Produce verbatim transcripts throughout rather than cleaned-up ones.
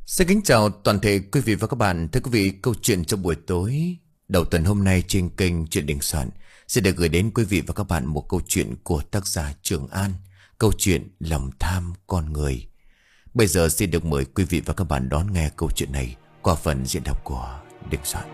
Xin kính chào toàn thể quý vị và các bạn. Thưa quý vị, câu chuyện trong buổi tối đầu tuần hôm nay trên kênh Chuyện Đình Soạn sẽ được gửi đến quý vị và các bạn một câu chuyện của tác giả Trường An. Câu chuyện Lòng Tham Con Người. Bây giờ xin được mời quý vị và các bạn đón nghe câu chuyện này qua phần diễn đọc của Đình Soạn.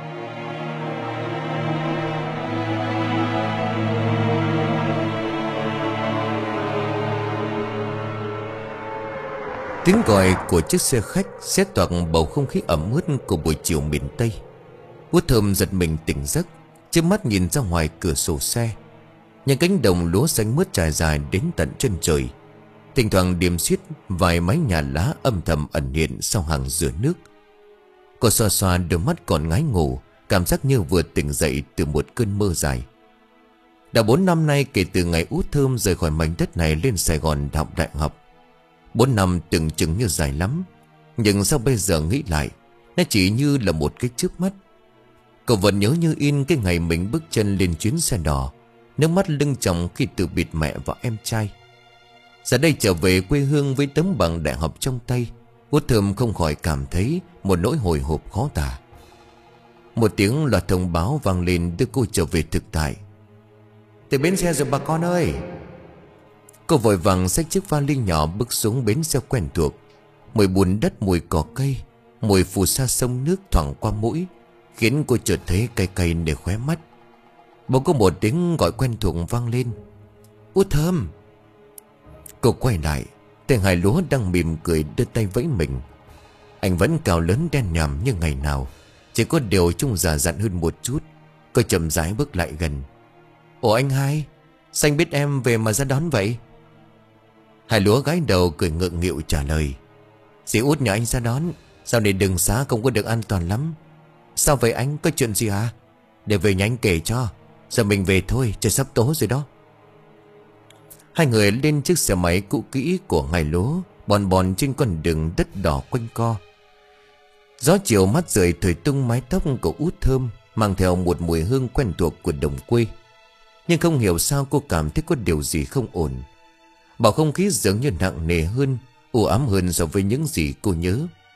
Tiếng gọi của chiếc xe khách xé toạc bầu không khí ẩm ướt của buổi chiều miền Tây. Út Thơm giật mình tỉnh giấc, chớp mắt nhìn ra ngoài cửa sổ xe. Những cánh đồng lúa xanh mướt trải dài đến tận chân trời. Thỉnh thoảng điểm xiết vài mái nhà lá âm thầm ẩn hiện sau hàng dừa nước. Cô xoa xoa đôi mắt còn ngái ngủ, cảm giác như vừa tỉnh dậy từ một cơn mơ dài. Đã bốn năm nay kể từ ngày Út Thơm rời khỏi mảnh đất này lên Sài Gòn học đại học. Bốn năm tưởng chừng như dài lắm, nhưng sao bây giờ nghĩ lại, nó chỉ như là một cái chớp mắt. Cậu vẫn nhớ như in cái ngày mình bước chân lên chuyến xe đỏ, nước mắt lưng tròng khi từ biệt mẹ và em trai. Giờ đây trở về quê hương với tấm bằng đại học trong tay, Út Thơm không khỏi cảm thấy một nỗi hồi hộp khó tả. Một tiếng loạt thông báo vang lên đưa cô trở về thực tại. Tới bến xe rồi bà con ơi. Cô vội vàng xách chiếc vali nhỏ bước xuống bến xe quen thuộc. Mùi bùn đất, mùi cỏ cây, mùi phù sa sông nước thoảng qua mũi, khiến cô chợt thấy cay cay nơi khóe mắt. Bỗng có một tiếng gọi quen thuộc vang lên. Út Thơm. Cô quay lại, tay Hải Lúa đang mỉm cười đưa tay vẫy mình. Anh vẫn cao lớn đen nhằm như ngày nào, chỉ có điều trông già dặn hơn một chút. Cô chậm rãi bước lại gần. Ủa anh hai, sao anh biết em về mà ra đón vậy? Hải Lúa gái đầu cười ngượng nghịu trả lời. Dì Út nhờ anh ra đón, sau này đường xá không có được an toàn lắm. Sao vậy anh, có chuyện gì hả? Để về nhà anh kể cho. Giờ mình về thôi, trời sắp tối rồi đó. Hai người lên chiếc xe máy cũ kỹ của Hải Lúa, bòn bòn trên con đường đất đỏ quanh co. Gió chiều mát rượi thổi tung mái tóc của Út Thơm, mang theo một mùi hương quen thuộc của đồng quê. Nhưng không hiểu sao cô cảm thấy có điều gì không ổn. Bầu không khí dường như nặng nề hơn, u ám hơn so với những gì cô nhớ.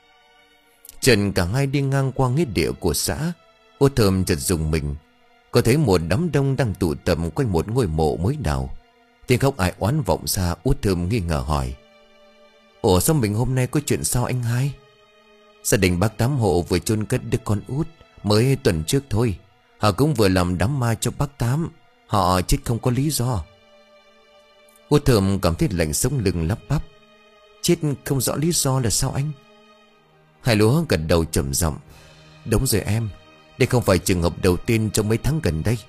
Trần cả hai đi ngang qua nghĩa địa của xã, Út Thơm chợt rùng mình. Có thấy một đám đông đang tụ tập quanh một ngôi mộ mới đào. Tiếng khóc ai oán vọng ra. Út Thơm nghi ngờ hỏi. Ủa sao mình hôm nay có chuyện sao anh hai? Gia đình bác Tám Hộ vừa chôn cất đứa con út mới tuần trước thôi. Họ cũng vừa làm đám ma cho bác Tám. Họ chết không có lý do. Út Thơm cảm thấy lạnh sống lưng lắp bắp. Chết không rõ lý do là sao anh? Hải Lúa gật đầu trầm giọng. Đúng rồi em, đây không phải trường hợp đầu tiên trong mấy tháng gần đây.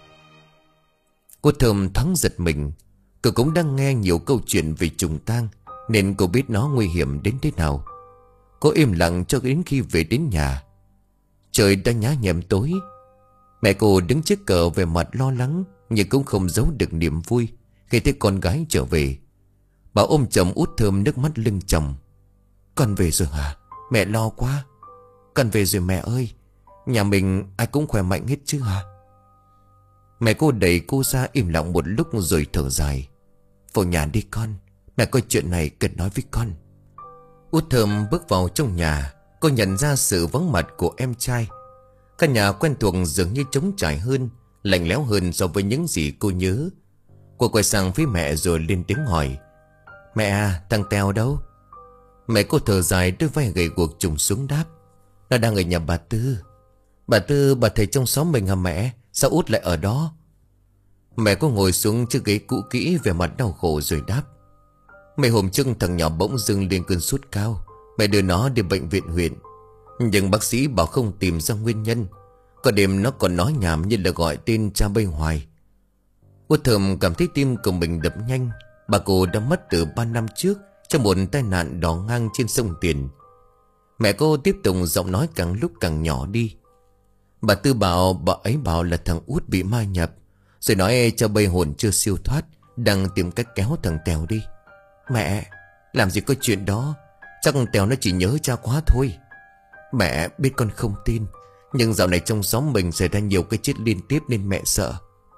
Út Thơm thoáng giật mình. Cô cũng đang nghe nhiều câu chuyện về trùng tang, nên cô biết nó nguy hiểm đến thế nào. Cô im lặng cho đến khi về đến nhà. Trời đã nhá nhem tối. Mẹ cô đứng trước cờ về mặt lo lắng, nhưng cũng không giấu được niềm vui khi thấy con gái trở về. Bà ôm chầm Út Thơm, nước mắt lưng tròng. Con về rồi hả? Mẹ lo quá. Con về rồi mẹ ơi. Nhà mình ai cũng khỏe mạnh hết chứ hả? Mẹ cô đẩy cô ra im lặng một lúc rồi thở dài. Vào nhà đi con, mẹ có chuyện này cần nói với con. Út Thơm bước vào trong nhà. Cô nhận ra sự vắng mặt của em trai. Căn nhà quen thuộc dường như trống trải hơn, lạnh lẽo hơn so với những gì cô nhớ. Cô quay sang phía mẹ rồi lên tiếng hỏi. Mẹ à, thằng Tèo đâu? Mẹ cô thở dài, đôi vai gầy guộc trùng xuống đáp. Nó đang ở nhà bà Tư. Bà Tư, bà thầy trong xóm mình hả mẹ? Sao Út lại ở đó? Mẹ cô ngồi xuống chiếc ghế cũ kỹ, vẻ mặt đau khổ rồi đáp. Mấy hôm trước thằng nhỏ bỗng dưng lên cơn sốt cao. Mẹ đưa nó đi bệnh viện huyện, nhưng bác sĩ bảo không tìm ra nguyên nhân. Có đêm nó còn nói nhảm như là gọi tên cha bây hoài. Út Thơm cảm thấy tim của mình đập nhanh. Bà cô đã mất từ ba năm trước trong một tai nạn đò ngang trên sông Tiền. Mẹ cô tiếp tục giọng nói càng lúc càng nhỏ đi. Bà Tư bảo bà ấy bảo là thằng Út bị ma nhập, rồi nói cha bây hồn chưa siêu thoát, đang tìm cách kéo thằng Tèo đi. Mẹ, làm gì có chuyện đó. Chắc thằng Tèo nó chỉ nhớ cha quá thôi. Mẹ biết con không tin, nhưng dạo này trong xóm mình xảy ra nhiều cái chết liên tiếp nên mẹ sợ.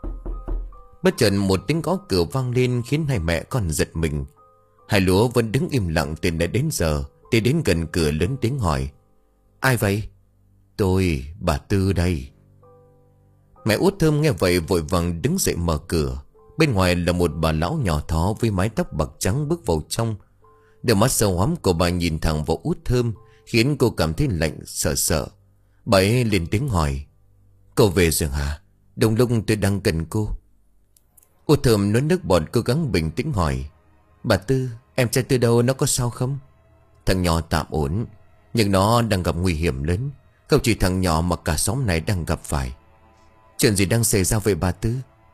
Bất chợt một tiếng gõ cửa vang lên khiến hai mẹ con giật mình. Hải Lúa vẫn đứng im lặng từ nãy đến giờ, Tiến đến gần cửa lớn tiếng hỏi: Ai vậy? Tôi, bà Tư đây. Mẹ Út Thơm nghe vậy vội vàng đứng dậy mở cửa. Bên ngoài là một bà lão nhỏ thó với mái tóc bạc trắng bước vào trong. Đôi mắt sâu hoắm của bà nhìn thẳng vào Út Thơm, khiến cô cảm thấy lạnh sợ sợ. Bà ấy lên tiếng hỏi: Cô về rồi hả? Đồng lúc tôi đang cần cô. Út Thơm nuốt nước bọt cố gắng bình tĩnh hỏi: Bà Tư, em trai Tư đâu, nó có sao không? Thằng nhỏ tạm ổn, nhưng nó đang gặp nguy hiểm lớn. Không chỉ thằng nhỏ mà cả xóm này đang gặp phải. Chuyện gì đang xảy ra vậy bà Tư?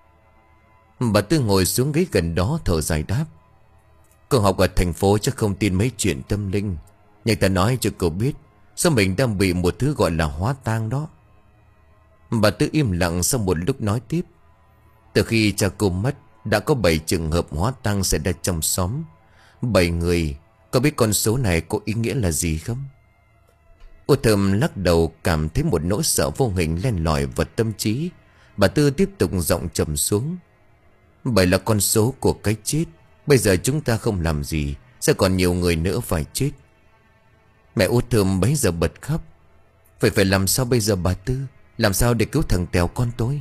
Bà Tư ngồi xuống ghế gần đó thở dài đáp: Cô học ở thành phố chắc không tin mấy chuyện tâm linh, nhưng ta nói cho cô biết, sao mình đang bị một thứ gọi là hóa tang đó. Bà Tư im lặng sau một lúc nói tiếp: Từ khi cha cô mất, đã có bảy trường hợp hóa tang xảy ra trong xóm. Bảy người. Có biết con số này có ý nghĩa là gì không? Út Thơm lắc đầu, cảm thấy một nỗi sợ vô hình len lỏi vào tâm trí. Bà Tư tiếp tục giọng trầm xuống: Bảy là con số của cái chết. Bây giờ chúng ta không làm gì, sẽ còn nhiều người nữa phải chết. Mẹ Út Thơm bấy giờ bật khóc: Phải phải làm sao bây giờ bà Tư? Làm sao để cứu thằng Tèo con tôi?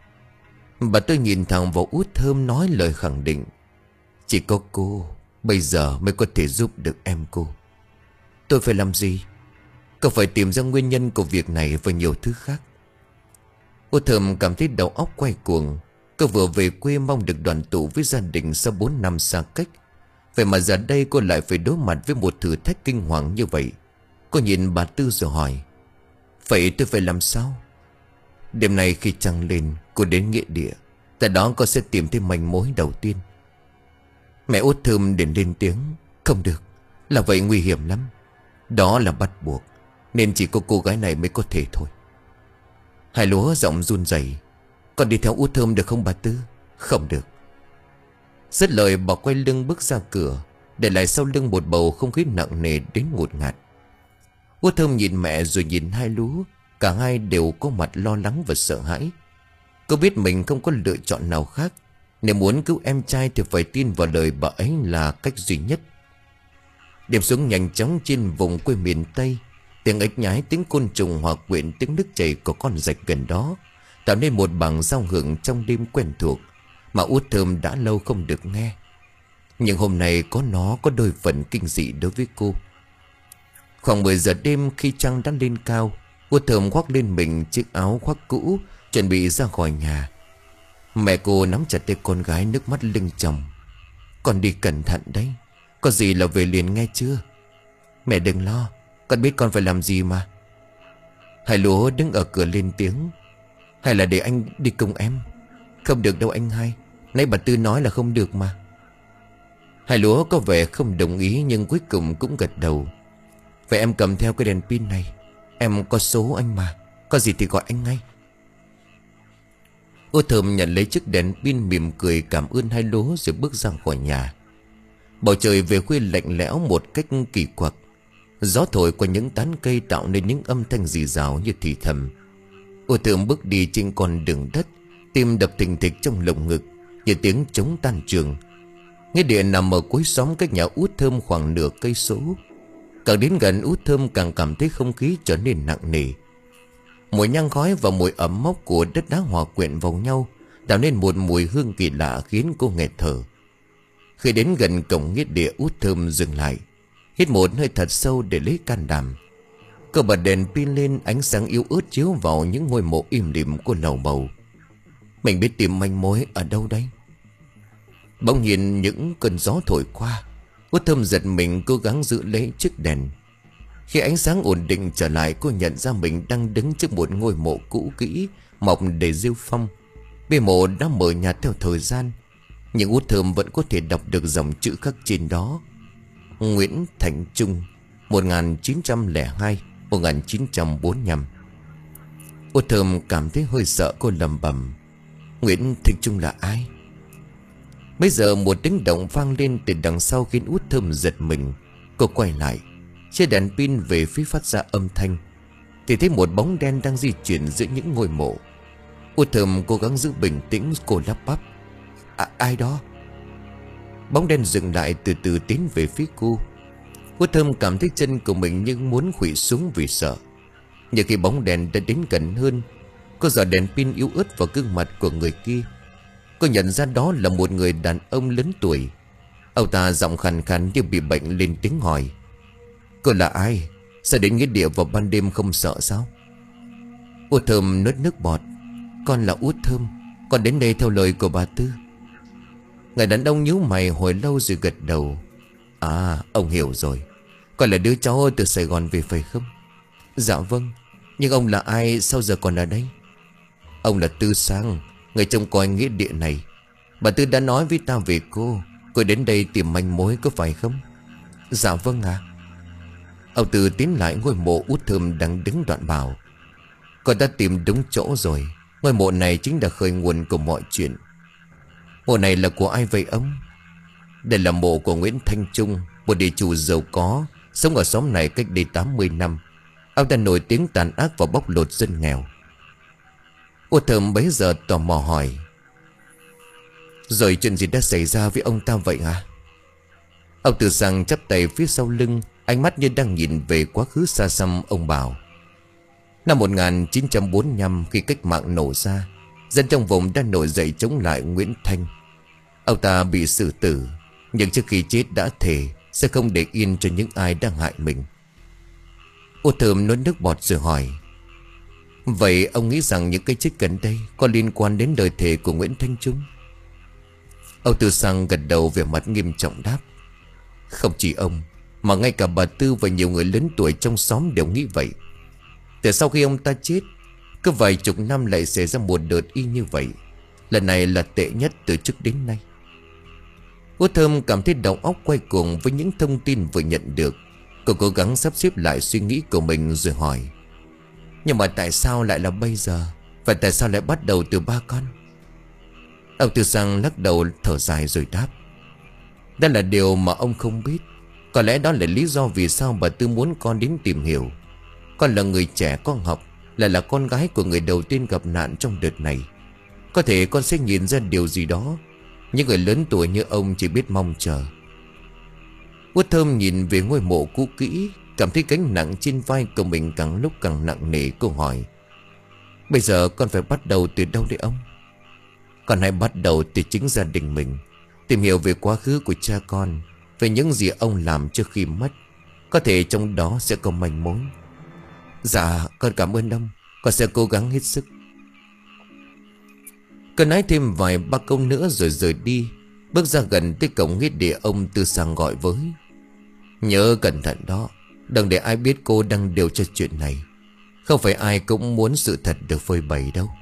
Bà Tư nhìn thẳng vào Út Thơm nói lời khẳng định: Chỉ có cô bây giờ mới có thể giúp được em cô. Tôi phải làm gì? Cô phải tìm ra nguyên nhân của việc này và nhiều thứ khác. Út Thơm cảm thấy đầu óc quay cuồng. Cô vừa về quê mong được đoàn tụ với gia đình sau bốn năm xa cách. Vậy mà giờ đây cô lại phải đối mặt với một thử thách kinh hoàng như vậy. Cô nhìn bà Tư rồi hỏi: Vậy tôi phải làm sao? Đêm nay khi trăng lên, cô đến nghĩa địa. Tại đó cô sẽ tìm thấy manh mối đầu tiên. Mẹ Út Thơm đến lên tiếng: Không được, là vậy nguy hiểm lắm. Đó là bắt buộc, nên chỉ có cô gái này mới có thể thôi. Hai Lúa giọng run rẩy: Con đi theo Út Thơm được không bà Tư? Không được. Dứt lời bà quay lưng bước ra cửa, để lại sau lưng một bầu không khí nặng nề đến ngột ngạt. Út Thơm nhìn mẹ rồi nhìn Hai Lúa. Cả hai đều có mặt lo lắng và sợ hãi. Cô biết mình không có lựa chọn nào khác. Nếu muốn cứu em trai thì phải tin vào lời bà ấy là cách duy nhất. Đêm xuống nhanh chóng trên vùng quê miền Tây. Tiếng ếch nhái, tiếng côn trùng hòa quyện tiếng nước chảy của con rạch gần đó, tạo nên một bảng giao hưởng trong đêm quen thuộc mà Út Thơm đã lâu không được nghe. Nhưng hôm nay có nó có đôi phần kinh dị đối với cô. Khoảng mười giờ đêm, khi trăng đã lên cao, Út Thơm khoác lên mình chiếc áo khoác cũ, chuẩn bị ra khỏi nhà. Mẹ cô nắm chặt tay con gái, nước mắt lưng tròng: Con đi cẩn thận đấy, có gì là về liền nghe chưa? Mẹ đừng lo, con biết con phải làm gì mà. Hai Lúa đứng ở cửa lên tiếng: Hay là để anh đi cùng em? Không được đâu anh hai, nãy bà Tư nói là không được mà. Hai Lúa có vẻ không đồng ý, nhưng cuối cùng cũng gật đầu: Vậy em cầm theo cái đèn pin này, em có số anh mà, có gì thì gọi anh ngay. Út Thơm nhận lấy chiếc đèn pin, mỉm cười cảm ơn Hai Lúa rồi bước ra khỏi nhà. Bầu trời về khuya lạnh lẽo một cách kỳ quặc. Gió thổi qua những tán cây tạo nên những âm thanh rì rào như thì thầm. Út Thơm bước đi trên con đường đất, tim đập thình thịch trong lồng ngực như tiếng trống tan trường. Nghĩa địa nằm ở cuối xóm cách nhà Út Thơm khoảng nửa cây số. Càng đến gần, Út Thơm càng cảm thấy không khí trở nên nặng nề. Mùi nhang khói và mùi ẩm mốc của đất đá hòa quyện vào nhau, tạo nên một mùi hương kỳ lạ khiến cô nghẹt thở. Khi đến gần cổng nghĩa địa, Út Thơm dừng lại, hít một hơi thật sâu để lấy can đảm. Cô bật đèn pin lên, ánh sáng yếu ớt chiếu vào những ngôi mộ im lìm của lầu bầu. Mình biết tìm manh mối ở đâu đây? Bỗng nhiên những cơn gió thổi qua, Út Thơm giật mình cố gắng giữ lấy chiếc đèn. Khi ánh sáng ổn định trở lại, cô nhận ra mình đang đứng trước một ngôi mộ cũ kỹ, mọc đầy rêu phong. Bia mộ đã mờ nhạt theo thời gian, nhưng Út Thơm vẫn có thể đọc được dòng chữ khắc trên đó: Nguyễn Thành Trung, một nghìn chín trăm lẻ hai đến một nghìn chín trăm bốn mươi lăm. Út Thơm cảm thấy hơi sợ, cô lẩm bẩm: Nguyễn Thành Trung là ai? Bây giờ một tiếng động vang lên từ đằng sau khiến Út Thơm giật mình. Cô quay lại, chia đèn pin về phía phát ra âm thanh, thì thấy một bóng đen đang di chuyển giữa những ngôi mộ. Út Thơm cố gắng giữ bình tĩnh, cô lắp bắp: À, ai đó? Bóng đen dừng lại, từ từ tiến về phía cô. Út Thơm cảm thấy chân của mình như muốn khuỵu xuống vì sợ. Nhưng khi bóng đèn đã đến gần hơn, cô dò đèn pin yếu ớt vào gương mặt của người kia. Cô nhận ra đó là một người đàn ông lớn tuổi. Ông ta giọng khàn khàn như bị bệnh lên tiếng hỏi: "Cô là ai? Sao đến nghĩa địa vào ban đêm không sợ sao?" Út Thơm nuốt nước bọt: "Con là Út Thơm, con đến đây theo lời của bà Tư." Người đàn ông nhíu mày hồi lâu rồi gật đầu: "À, ông hiểu rồi. Con là đứa cháu từ Sài Gòn về phải không?" "Dạ vâng. Nhưng ông là ai, sao giờ còn ở đây?" "Ông là Tư Sang, người trông coi nghĩa địa này. Bà Tư đã nói với ta về cô. Cô đến đây tìm manh mối có phải không?" "Dạ vâng ạ." Ông Tư tiến lại ngôi mộ Út Thơm đang đứng đoạn bảo: "Con đã tìm đúng chỗ rồi. Ngôi mộ này chính là khởi nguồn của mọi chuyện." "Mộ này là của ai vậy ông?" "Đây là mộ của Nguyễn Thanh Trung, một địa chủ giàu có, sống ở xóm này cách đây tám mươi năm. Ông ta nổi tiếng tàn ác và bóc lột dân nghèo." Út Thơm bấy giờ tò mò hỏi: "Rồi chuyện gì đã xảy ra với ông ta vậy à?" Ông Tư Sang chắp tay phía sau lưng, ánh mắt như đang nhìn về quá khứ xa xăm. Ông bảo: "Năm một nghìn chín trăm bốn mươi lăm, khi cách mạng nổ ra, dân trong vùng đã nổi dậy chống lại Nguyễn Thanh. Ông ta bị xử tử, nhưng trước khi chết đã thề sẽ không để yên cho những ai đang hại mình." Út Thơm nuốt nước bọt rồi hỏi: "Vậy ông nghĩ rằng những cái chết gần đây có liên quan đến lời thề của Nguyễn Thanh Trung?" Ông Tư Sang gật đầu vẻ mặt nghiêm trọng đáp: "Không chỉ ông, mà ngay cả bà Tư và nhiều người lớn tuổi trong xóm đều nghĩ vậy. Từ sau khi ông ta chết, cứ vài chục năm lại xảy ra một đợt y như vậy. Lần này là tệ nhất từ trước đến nay." Út Thơm cảm thấy đầu óc quay cuồng với những thông tin vừa nhận được. Cô cố gắng sắp xếp lại suy nghĩ của mình rồi hỏi: "Nhưng mà tại sao lại là bây giờ? Và tại sao lại bắt đầu từ ba con?" Ông Tư Sang lắc đầu thở dài rồi đáp: "Đó là điều mà ông không biết. Có lẽ đó là lý do vì sao bà Tư muốn con đến tìm hiểu. Con là người trẻ có học, lại là con gái của người đầu tiên gặp nạn trong đợt này. Có thể con sẽ nhìn ra điều gì đó. Những người lớn tuổi như ông chỉ biết mong chờ." Út Thơm nhìn về ngôi mộ cũ kỹ, cảm thấy gánh nặng trên vai của mình càng lúc càng nặng nề. Cô hỏi: "Bây giờ con phải bắt đầu từ đâu đấy ông?" "Con hãy bắt đầu từ chính gia đình mình. Tìm hiểu về quá khứ của cha con, về những gì ông làm trước khi mất. Có thể trong đó sẽ có manh mối." "Dạ con cảm ơn ông, con sẽ cố gắng hết sức." Cô nói thêm vài ba câu nữa rồi rời đi. Bước ra gần tới cổng nghĩa địa, ông Tư Sang gọi với: "Nhớ cẩn thận đó, đừng để ai biết cô đang điều tra chuyện này. Không phải ai cũng muốn sự thật được phơi bày đâu."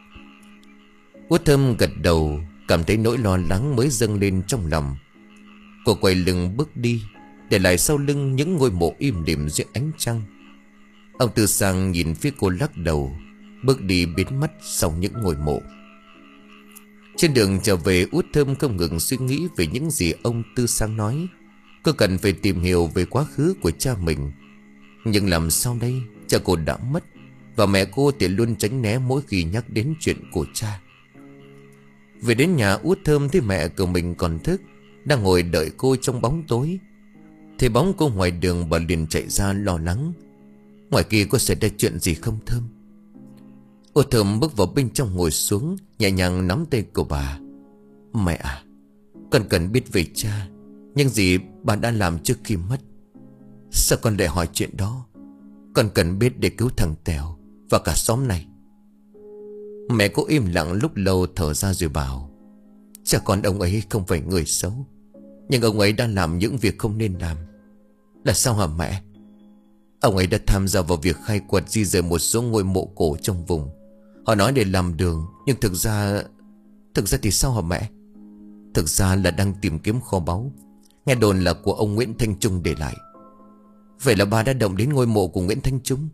Út Thơm gật đầu, cảm thấy nỗi lo lắng mới dâng lên trong lòng. Cô quay lưng bước đi, để lại sau lưng những ngôi mộ im lìm dưới ánh trăng. Ông Tư Sang nhìn phía cô lắc đầu, bước đi biến mất sau những ngôi mộ. Trên đường trở về, Út Thơm không ngừng suy nghĩ về những gì ông Tư Sang nói. Cô cần phải tìm hiểu về quá khứ của cha mình. Nhưng làm sao đây? Cha cô đã mất, và mẹ cô thì luôn tránh né mỗi khi nhắc đến chuyện của cha. Về đến nhà, Út Thơm thấy mẹ của mình còn thức, đang ngồi đợi cô trong bóng tối. Thấy bóng cô ngoài đường, bà liền chạy ra lo lắng: "Ngoài kia có xảy ra chuyện gì không Thơm?" Út Thơm bước vào bên trong ngồi xuống, nhẹ nhàng nắm tay của bà: "Mẹ à, con cần biết về cha, những gì bà đã làm trước khi mất. Sao con lại hỏi chuyện đó? Con cần biết để cứu thằng Tèo và cả xóm này." Mẹ cô im lặng lúc lâu, thở ra rồi bảo: "Cha con ông ấy không phải người xấu, nhưng ông ấy đã làm những việc không nên làm." "Là sao hả mẹ?" "Ông ấy đã tham gia vào việc khai quật di rời một số ngôi mộ cổ trong vùng. Họ nói để làm đường, nhưng thực ra... Thực ra thì sao hả mẹ?" "Thực ra là đang tìm kiếm kho báu. Nghe đồn là của ông Nguyễn Thanh Trung để lại." "Vậy là bà đã động đến ngôi mộ của Nguyễn Thanh Trung?"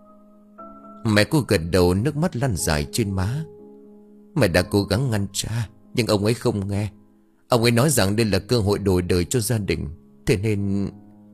Mẹ cô gật đầu, nước mắt lăn dài trên má. "Mẹ đã cố gắng ngăn cha, nhưng ông ấy không nghe. Ông ấy nói rằng đây là cơ hội đổi đời cho gia đình, thế nên..."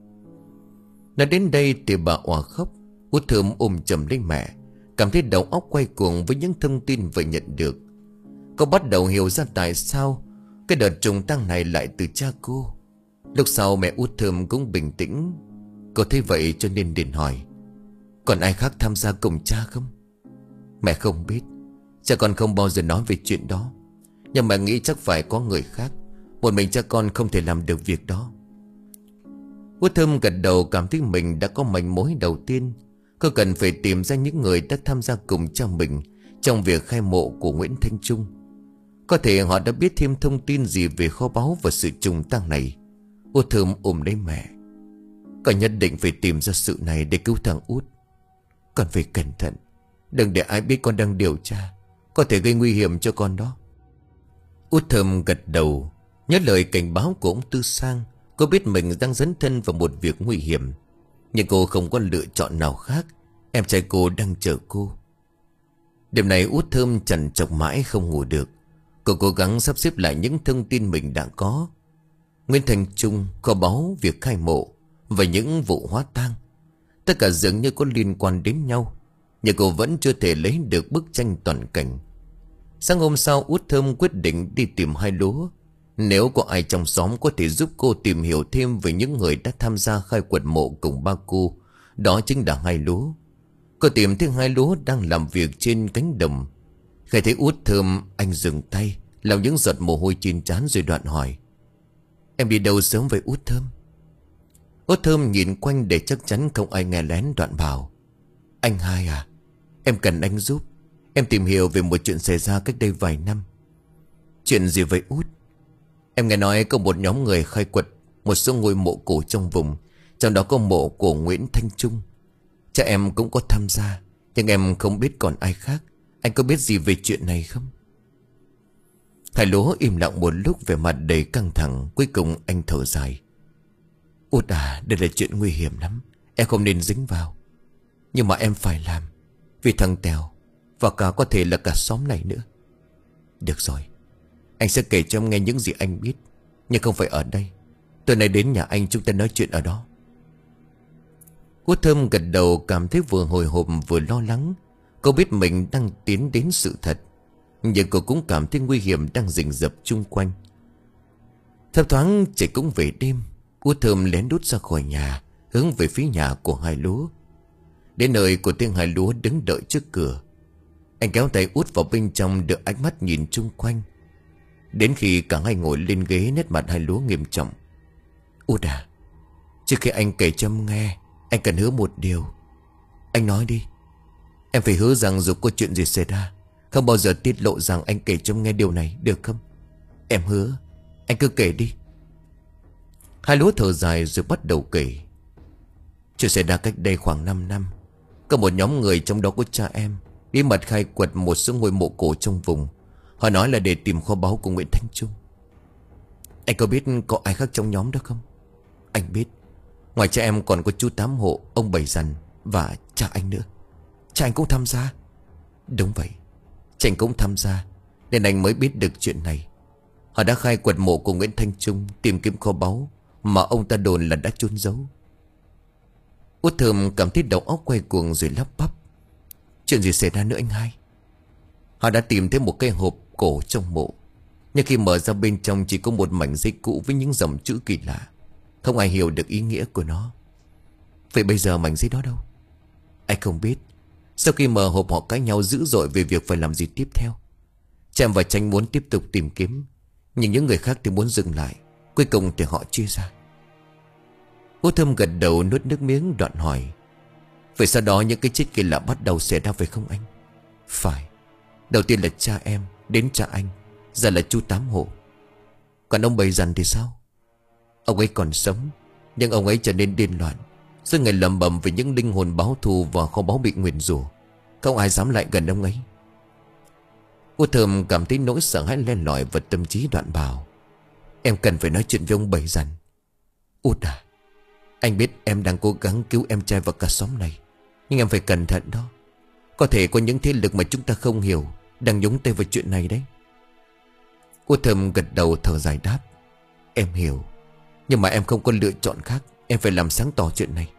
Nói đến đây thì bà òa khóc. Út Thơm ôm chầm lấy mẹ, cảm thấy đầu óc quay cuồng với những thông tin vừa nhận được. Cô bắt đầu hiểu ra tại sao cái đợt trùng tăng này lại từ cha cô. Lúc sau mẹ út Thơm cũng bình tĩnh. Cô thấy vậy cho nên liền hỏi: còn ai khác tham gia cùng cha không? Mẹ không biết. Cha con không bao giờ nói về chuyện đó. Nhưng mẹ nghĩ chắc phải có người khác. Một mình cha con không thể làm được việc đó. Út Thơm gật đầu, cảm thấy mình đã có manh mối đầu tiên. Cô cần phải tìm ra những người đã tham gia cùng cha mình trong việc khai mộ của Nguyễn Thanh Trung. Có thể họ đã biết thêm thông tin gì về kho báu và sự trùng tang này. Út Thơm ôm lấy mẹ: con nhất định phải tìm ra sự này để cứu thằng út. Con phải cẩn thận, đừng để ai biết con đang điều tra, có thể gây nguy hiểm cho con đó. Út Thơm gật đầu, nhớ lời cảnh báo của ông Tư Sang. Cô biết mình đang dấn thân vào một việc nguy hiểm, nhưng cô không có lựa chọn nào khác. Em trai cô đang chờ cô. Đêm nay Út Thơm trằn trọc mãi không ngủ được. Cô cố gắng sắp xếp lại những thông tin mình đã có: Nguyễn Thanh Trung, kho báu, việc khai mộ và những vụ hóa tang. Tất cả dường như có liên quan đến nhau, nhưng cô vẫn chưa thể lấy được bức tranh toàn cảnh. Sáng hôm sau, Út Thơm quyết định đi tìm Hai Lúa. Nếu có ai trong xóm có thể giúp cô tìm hiểu thêm về những người đã tham gia khai quật mộ cùng ba cô, đó chính là Hai Lúa. Cô tìm thấy Hai Lúa đang làm việc trên cánh đồng. Khi thấy Út Thơm, anh dừng tay, lau những giọt mồ hôi trên trán rồi đoạn hỏi: em đi đâu sớm vậy Út Thơm? Út Thơm nhìn quanh để chắc chắn không ai nghe lén, đoạn bảo: anh Hai à, em cần anh giúp. Em tìm hiểu về một chuyện xảy ra cách đây vài năm. Chuyện gì vậy Út? Em nghe nói có một nhóm người khai quật một số ngôi mộ cổ trong vùng, trong đó có mộ của Nguyễn Thanh Trung. Cha em cũng có tham gia, nhưng em không biết còn ai khác. Anh có biết gì về chuyện này không? Hai Lúa im lặng một lúc, vẻ mặt đầy căng thẳng. Cuối cùng anh thở dài: Út à, đây là chuyện nguy hiểm lắm, em không nên dính vào. Nhưng mà em phải làm, vì thằng Tèo, và cả có thể là cả xóm này nữa. Được rồi, anh sẽ kể cho em nghe những gì anh biết, nhưng không phải ở đây. Tối nay đến nhà anh, chúng ta nói chuyện ở đó. Út Thơm gật đầu, cảm thấy vừa hồi hộp vừa lo lắng. Cô biết mình đang tiến đến sự thật, nhưng cô cũng cảm thấy nguy hiểm đang rình rập chung quanh. Thấp thoáng trời cũng về đêm. Út Thơm lén đút ra khỏi nhà, hướng về phía nhà của Hai Lúa. Đến nơi của tiếng Hai Lúa đứng đợi trước cửa. Anh kéo tay Út vào bên trong, đưa ánh mắt nhìn chung quanh. Đến khi cả hai ngồi lên ghế, nét mặt Hai Lúa nghiêm trọng: Út à, trước khi anh kể cho em nghe, anh cần hứa một điều. Anh nói đi. Em phải hứa rằng dù có chuyện gì xảy ra, không bao giờ tiết lộ rằng anh kể cho em nghe điều này, được không? Em hứa, anh cứ kể đi. Hai Lúa thở dài rồi bắt đầu kể. Chuyện xảy ra cách đây khoảng năm năm. Có một nhóm người, trong đó có cha em, bí mật khai quật một số ngôi mộ cổ trong vùng. Họ nói là để tìm kho báu của Nguyễn Thanh Trung. Anh có biết có ai khác trong nhóm đó không? Anh biết. Ngoài cha em còn có chú Tám Hộ, ông Bảy Dần và cha anh nữa. Cha anh cũng tham gia. Đúng vậy, cha anh cũng tham gia, nên anh mới biết được chuyện này. Họ đã khai quật mộ của Nguyễn Thanh Trung, tìm kiếm kho báu mà ông ta đồn là đã chôn giấu. Út Thơm cảm thấy đầu óc quay cuồng rồi lắp bắp: Chuyện gì xảy ra nữa anh Hai? Họ đã tìm thấy một cái hộp cổ trong mộ, nhưng khi mở ra bên trong chỉ có một mảnh giấy cũ với những dòng chữ kỳ lạ. Không ai hiểu được ý nghĩa của nó. Vậy bây giờ mảnh giấy đó đâu? Anh không biết. Sau khi mở hộp, họ cãi nhau dữ dội về việc phải làm gì tiếp theo. Cha và Tranh muốn tiếp tục tìm kiếm, nhưng những người khác thì muốn dừng lại. Cuối cùng thì họ chia ra. Út Thơm gật đầu, nuốt nước miếng, đoạn hỏi: Vậy sau đó những cái chết kỳ lạ bắt đầu xảy ra phải không anh? Phải. Đầu tiên là cha em, đến cha anh, giờ là chú Tám Hộ. Còn ông Bảy Dần thì sao? Ông ấy còn sống, nhưng ông ấy trở nên điên loạn, suốt ngày lẩm bẩm về những linh hồn báo thù và kho báu bị nguyền rủa. Không ai dám lại gần ông ấy. Út Thơm cảm thấy nỗi sợ hãi len lỏi vào tâm trí, đoạn bảo: Em cần phải nói chuyện với ông Bảy Dần. Út à, anh biết em đang cố gắng cứu em trai và cả xóm này, nhưng em phải cẩn thận đó. Có thể có những thế lực mà chúng ta không hiểu đang nhúng tay vào chuyện này đấy. Út Thơm gật đầu thở dài đáp: Em hiểu, nhưng mà em không có lựa chọn khác. Em phải làm sáng tỏ chuyện này.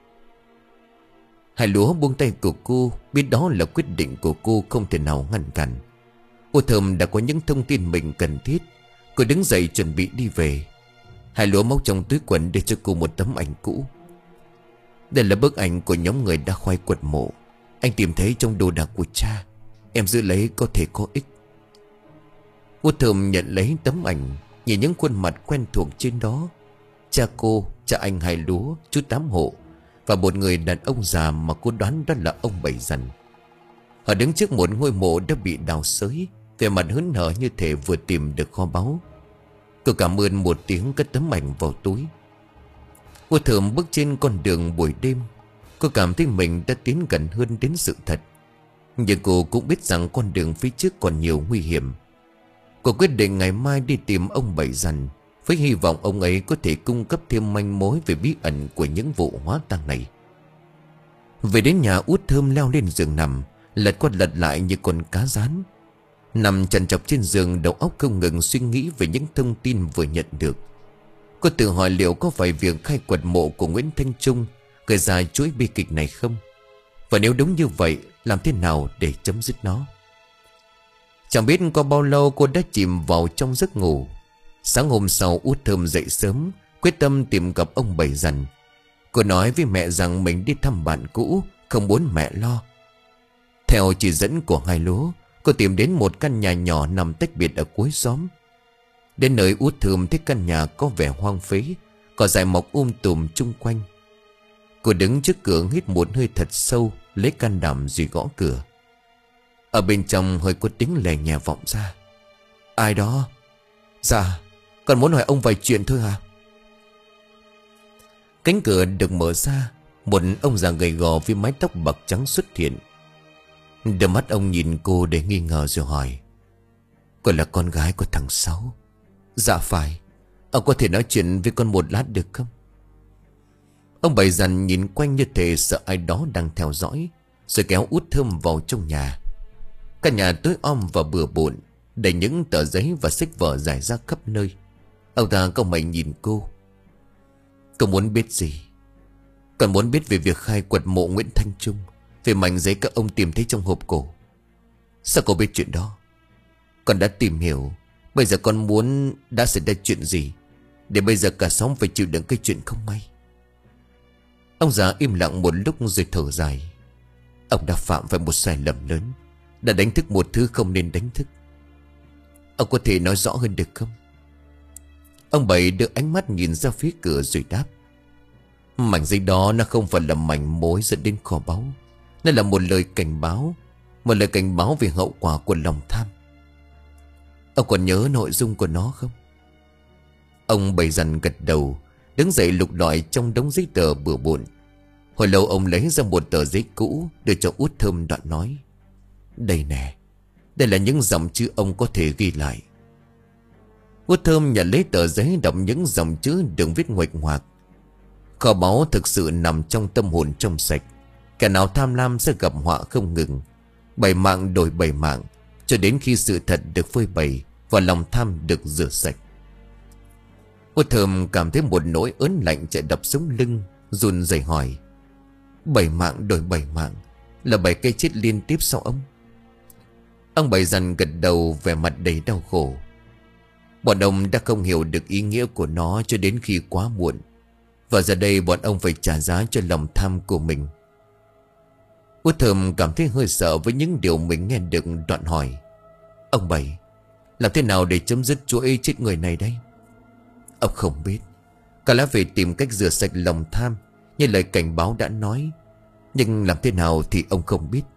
Hai Lúa buông tay của cô, biết đó là quyết định của cô, không thể nào ngăn cản. Út Thơm đã có những thông tin mình cần thiết. Cô đứng dậy chuẩn bị đi về. Hai Lúa móc trong túi quần để cho cô một tấm ảnh cũ. Đây là bức ảnh của nhóm người đã khoai quật mộ. Anh tìm thấy trong đồ đạc của cha. Em giữ lấy có thể có ích. Út Thơm nhận lấy tấm ảnh, nhìn những khuôn mặt quen thuộc trên đó. Cha cô, cha anh Hai Lúa, chú Tám Hộ và một người đàn ông già mà cô đoán đó là ông Bảy Dần. Họ đứng trước một ngôi mộ đã bị đào xới, vẻ mặt hớn hở như thể vừa tìm được kho báu. Cô cảm ơn một tiếng, cất tấm ảnh vào túi. Út Thơm bước trên con đường buổi đêm. Cô cảm thấy mình đã tiến gần hơn đến sự thật. Nhưng cô cũng biết rằng con đường phía trước còn nhiều nguy hiểm. Cô quyết định ngày mai đi tìm ông Bảy Dần, với hy vọng ông ấy có thể cung cấp thêm manh mối về bí ẩn của những vụ hóa tang này. Về đến nhà, Út Thơm leo lên giường nằm, lật qua lật lại như con cá rán. Nằm trằn trọc trên giường, đầu óc không ngừng suy nghĩ về những thông tin vừa nhận được. Cô tự hỏi liệu có phải việc khai quật mộ của Nguyễn Thanh Trung gây ra chuỗi bi kịch này không? Và nếu đúng như vậy, làm thế nào để chấm dứt nó? Chẳng biết có bao lâu cô đã chìm vào trong giấc ngủ. Sáng hôm sau, Út Thơm dậy sớm, quyết tâm tìm gặp ông Bảy Dần. Cô nói với mẹ rằng mình đi thăm bạn cũ, không muốn mẹ lo. Theo chỉ dẫn của Hai Lúa, cô tìm đến một căn nhà nhỏ nằm tách biệt ở cuối xóm. Đến nơi, Út Thơm thấy căn nhà có vẻ hoang phế, cỏ dại mọc um tùm chung quanh. Cô đứng trước cửa hít một hơi thật sâu, lấy can đảm rồi gõ cửa. Ở bên trong hơi có tiếng lè nhẹ vọng ra. Ai đó? Dạ, con muốn hỏi ông vài chuyện thôi hả? Cánh cửa được mở ra, một ông già gầy gò với mái tóc bạc trắng xuất hiện. Đôi mắt ông nhìn cô để nghi ngờ rồi hỏi: Cô là con gái của thằng Sáu? Dạ phải. Ông có thể nói chuyện với con một lát được không? Ông Bảy Dần nhìn quanh như thể sợ ai đó đang theo dõi, rồi kéo Út Thơm vào trong nhà. Căn nhà tối om và bừa bộn, đầy những tờ giấy và sách vở rải rác khắp nơi. Ông ta cau mày nhìn cô. Cô muốn biết gì? Còn muốn biết về việc khai quật mộ Nguyễn Thanh Trung, về mảnh giấy các ông tìm thấy trong hộp cổ. Sao cô biết chuyện đó? Con đã tìm hiểu. Bây giờ con muốn đã xảy ra chuyện gì, để bây giờ cả xóm phải chịu đựng cái chuyện không may. Ông già im lặng một lúc rồi thở dài. Ông đã phạm phải một sai lầm lớn, đã đánh thức một thứ không nên đánh thức. Ông có thể nói rõ hơn được không? Ông Bảy đưa ánh mắt nhìn ra phía cửa rồi đáp: Mảnh giấy đó nó không phải là mảnh mối dẫn đến kho báu. Nó là một lời cảnh báo, một lời cảnh báo về hậu quả của lòng tham. Ông còn nhớ nội dung của nó không? Ông Bảy Dần gật đầu, đứng dậy lục lọi trong đống giấy tờ bừa bộn. Hồi lâu ông lấy ra một tờ giấy cũ, đưa cho Út Thơm, đoạn nói: Đây nè, đây là những dòng chữ ông có thể ghi lại. Út Thơm nhận lấy tờ giấy, đọc những dòng chữ được viết nguệch ngoạc. Kho báu thực sự nằm trong tâm hồn trong sạch. Kẻ nào tham lam sẽ gặp họa không ngừng. Bảy mạng đổi bảy mạng, cho đến khi sự thật được phơi bày và lòng tham được rửa sạch. Út Thơm cảm thấy một nỗi ớn lạnh chạy đập sống lưng, run rẩy hỏi: Bảy mạng đổi bảy mạng là bảy cái chết liên tiếp sao ông? Ông Bảy Dần gật đầu, vẻ mặt đầy đau khổ. Bọn ông đã không hiểu được ý nghĩa của nó cho đến khi quá muộn, và giờ đây bọn ông phải trả giá cho lòng tham của mình. Út Thơm cảm thấy hơi sợ với những điều mình nghe được, đoạn hỏi: Ông Bảy, làm thế nào để chấm dứt chuỗi chết người này đây? Ông không biết. Có lẽ phải tìm cách rửa sạch lòng tham, như lời cảnh báo đã nói. Nhưng làm thế nào thì ông không biết.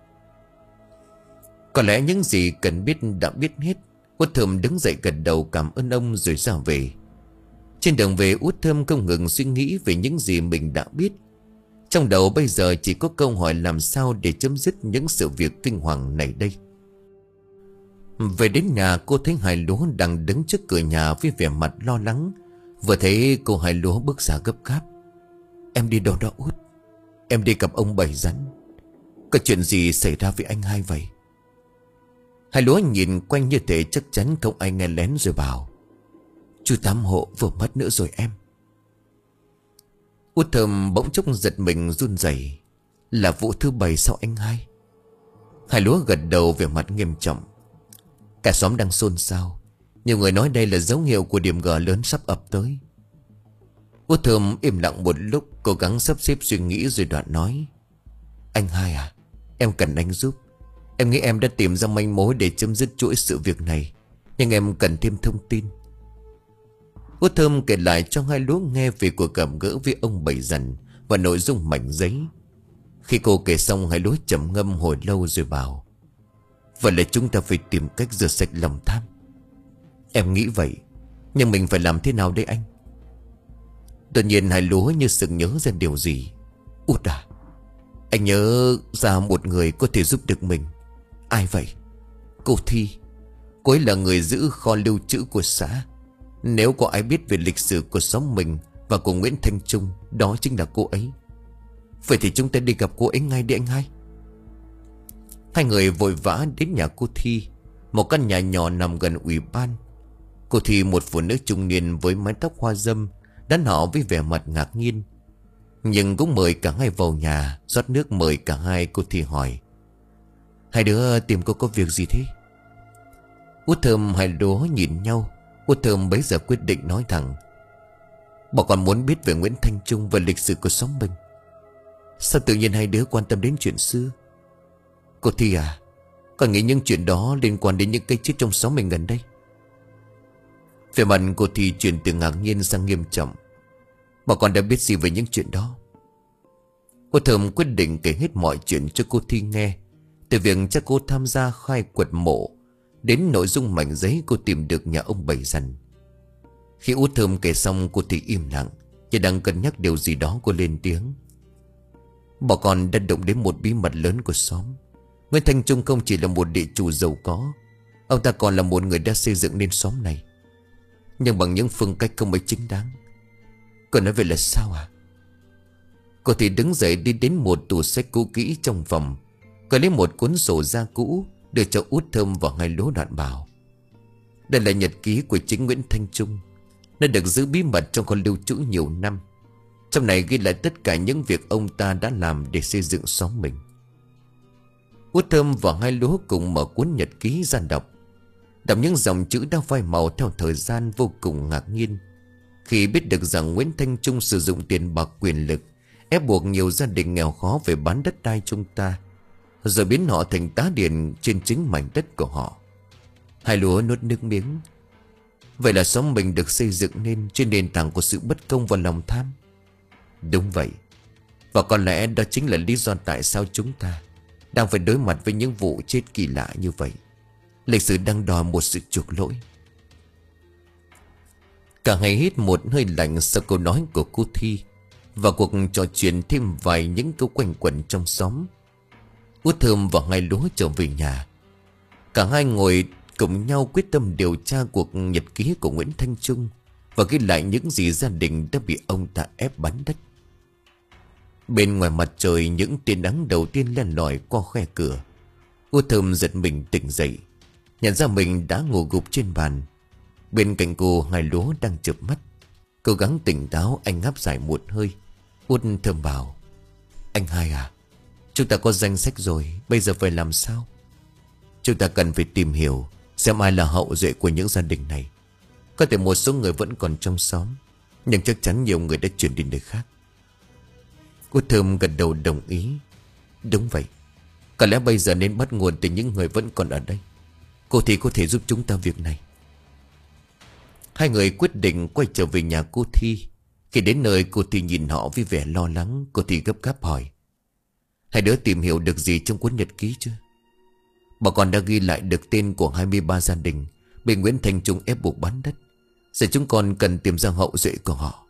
Có lẽ những gì cần biết đã biết hết. Út Thơm đứng dậy gật đầu cảm ơn ông rồi ra về. Trên đường về, Út Thơm không ngừng suy nghĩ về những gì mình đã biết. Trong đầu bây giờ chỉ có câu hỏi làm sao để chấm dứt những sự việc kinh hoàng này đây. Về đến nhà, cô thấy Hai Lúa đang đứng trước cửa nhà với vẻ mặt lo lắng. Vừa thấy cô, Hai Lúa bước ra gấp gáp: Em đi đâu đó Út? Em đi gặp ông Bảy Dần. Có chuyện gì xảy ra với anh hai vậy? Hai Lúa nhìn quanh như thể chắc chắn không ai nghe lén rồi bảo: Chú Tám Hộ vừa mất nữa rồi em. Út Thơm bỗng chốc giật mình run rẩy: Là vụ thứ bảy sao anh hai? Hai Lúa gật đầu vẻ mặt nghiêm trọng: Cả xóm đang xôn xao. Nhiều người nói đây là dấu hiệu của điểm G lớn sắp ập tới. Út Thơm im lặng một lúc, cố gắng sắp xếp suy nghĩ rồi đoạn nói: Anh hai à, em cần anh giúp. Em nghĩ em đã tìm ra manh mối để chấm dứt chuỗi sự việc này, nhưng em cần thêm thông tin. Út Thơm kể lại cho hai lúa nghe về cuộc gặp gỡ với ông Bảy Dần và nội dung mảnh giấy. Khi cô kể xong, hai lúa trầm ngâm hồi lâu rồi bảo: Vậy là chúng ta phải tìm cách rửa sạch lòng tham. Em nghĩ vậy, nhưng mình phải làm thế nào đây anh? Đột nhiên hai lúa như sực nhớ ra điều gì. Út à, anh nhớ ra một người có thể giúp được mình. Ai vậy? Cô Thi. Cô ấy là người giữ kho lưu trữ của xã. Nếu có ai biết về lịch sử của xóm mình và của Nguyễn Thanh Trung, đó chính là cô ấy. Vậy thì chúng ta đi gặp cô ấy ngay đi anh hai. Hai người vội vã đến nhà cô Thi, một căn nhà nhỏ nằm gần ủy ban. Cô Thi, một phụ nữ trung niên với mái tóc hoa râm, đón họ với vẻ mặt ngạc nhiên, nhưng cũng mời cả hai vào nhà. Rót nước mời cả hai, cô Thi hỏi: Hai đứa tìm cô có việc gì thế? Út Thơm hai đứa nhìn nhau. Út Thơm bấy giờ quyết định nói thẳng: Bọn con muốn biết về Nguyễn Thanh Trung và lịch sử của xóm mình. Sao tự nhiên hai đứa quan tâm đến chuyện xưa? Cô Thi à, con nghĩ những chuyện đó liên quan đến những cái chết trong xóm mình gần đây. Về mặt cô Thi chuyển từ ngạc nhiên sang nghiêm trọng. Bọn con đã biết gì về những chuyện đó? Cô Thơm quyết định kể hết mọi chuyện cho cô Thi nghe, từ việc cha cô tham gia khai quật mộ đến nội dung mảnh giấy cô tìm được nhà ông Bảy Dần. Khi Út Thơm kể xong, cô Thi im lặng, như đang cân nhắc điều gì đó. Cô lên tiếng: Bọn con đã động đến một bí mật lớn của xóm. Nguyễn Thanh Trung không chỉ là một địa chủ giàu có, ông ta còn là một người đã xây dựng nên xóm này, nhưng bằng những phương cách không mấy chính đáng. Cô nói vậy là sao à? Cô Thi đứng dậy đi đến một tủ sách cũ kỹ trong phòng, cô lấy một cuốn sổ da cũ đưa cho Út Thơm và hai lúa, đoạn bảo: Đây là nhật ký của chính Nguyễn Thanh Trung. Nó được giữ bí mật trong kho lưu trữ nhiều năm. Trong này ghi lại tất cả những việc ông ta đã làm để xây dựng xóm mình. Út Thơm và hai lúa cùng mở cuốn nhật ký ra đọc. Đọc những dòng chữ đã phai màu theo thời gian, vô cùng ngạc nhiên khi biết được rằng Nguyễn Thanh Trung sử dụng tiền bạc quyền lực ép buộc nhiều gia đình nghèo khó về bán đất đai chúng ta, rồi biến họ thành tá điền trên chính mảnh đất của họ. Hai lúa nuốt nước miếng. Vậy là xóm mình được xây dựng nên trên nền tảng của sự bất công và lòng tham. Đúng vậy. Và có lẽ đó chính là lý do tại sao chúng ta đang phải đối mặt với những vụ chết kỳ lạ như vậy. Lịch sử đang đòi một sự chuộc lỗi. Cả hai hít một hơi lạnh sau câu nói của cô Thi, và cuộc trò chuyện thêm vài những câu quanh quẩn trong xóm. Út Thơm và hai lúa trở về nhà. Cả hai ngồi cùng nhau quyết tâm điều tra cuộc nhật ký của Nguyễn Thanh Trung và ghi lại những gì gia đình đã bị ông ta ép bán đất. Bên ngoài mặt trời, những tia nắng đầu tiên len lỏi qua khe cửa. Út Thơm giật mình tỉnh dậy, nhận ra mình đã ngủ gục trên bàn. Bên cạnh cô, hai lúa đang chợp mắt. Cố gắng tỉnh táo, anh ngáp dài một hơi. Út Thơm bảo: Anh hai à, chúng ta có danh sách rồi, bây giờ phải làm sao? Chúng ta cần phải tìm hiểu xem ai là hậu duệ của những gia đình này. Có thể một số người vẫn còn trong xóm, nhưng chắc chắn nhiều người đã chuyển đi nơi khác. Út Thơm gật đầu đồng ý. Đúng vậy, có lẽ bây giờ nên bắt nguồn từ những người vẫn còn ở đây. Cô Thi có thể giúp chúng ta việc này. Hai người quyết định quay trở về nhà cô Thi. Khi đến nơi, cô Thi nhìn họ với vẻ lo lắng. Cô Thi gấp gáp hỏi: Hai đứa tìm hiểu được gì trong cuốn nhật ký chưa? Bà con đã ghi lại được tên của hai mươi ba gia đình bị Nguyễn Thanh Trung ép buộc bán đất. Giờ chúng con cần tìm ra hậu duệ của họ.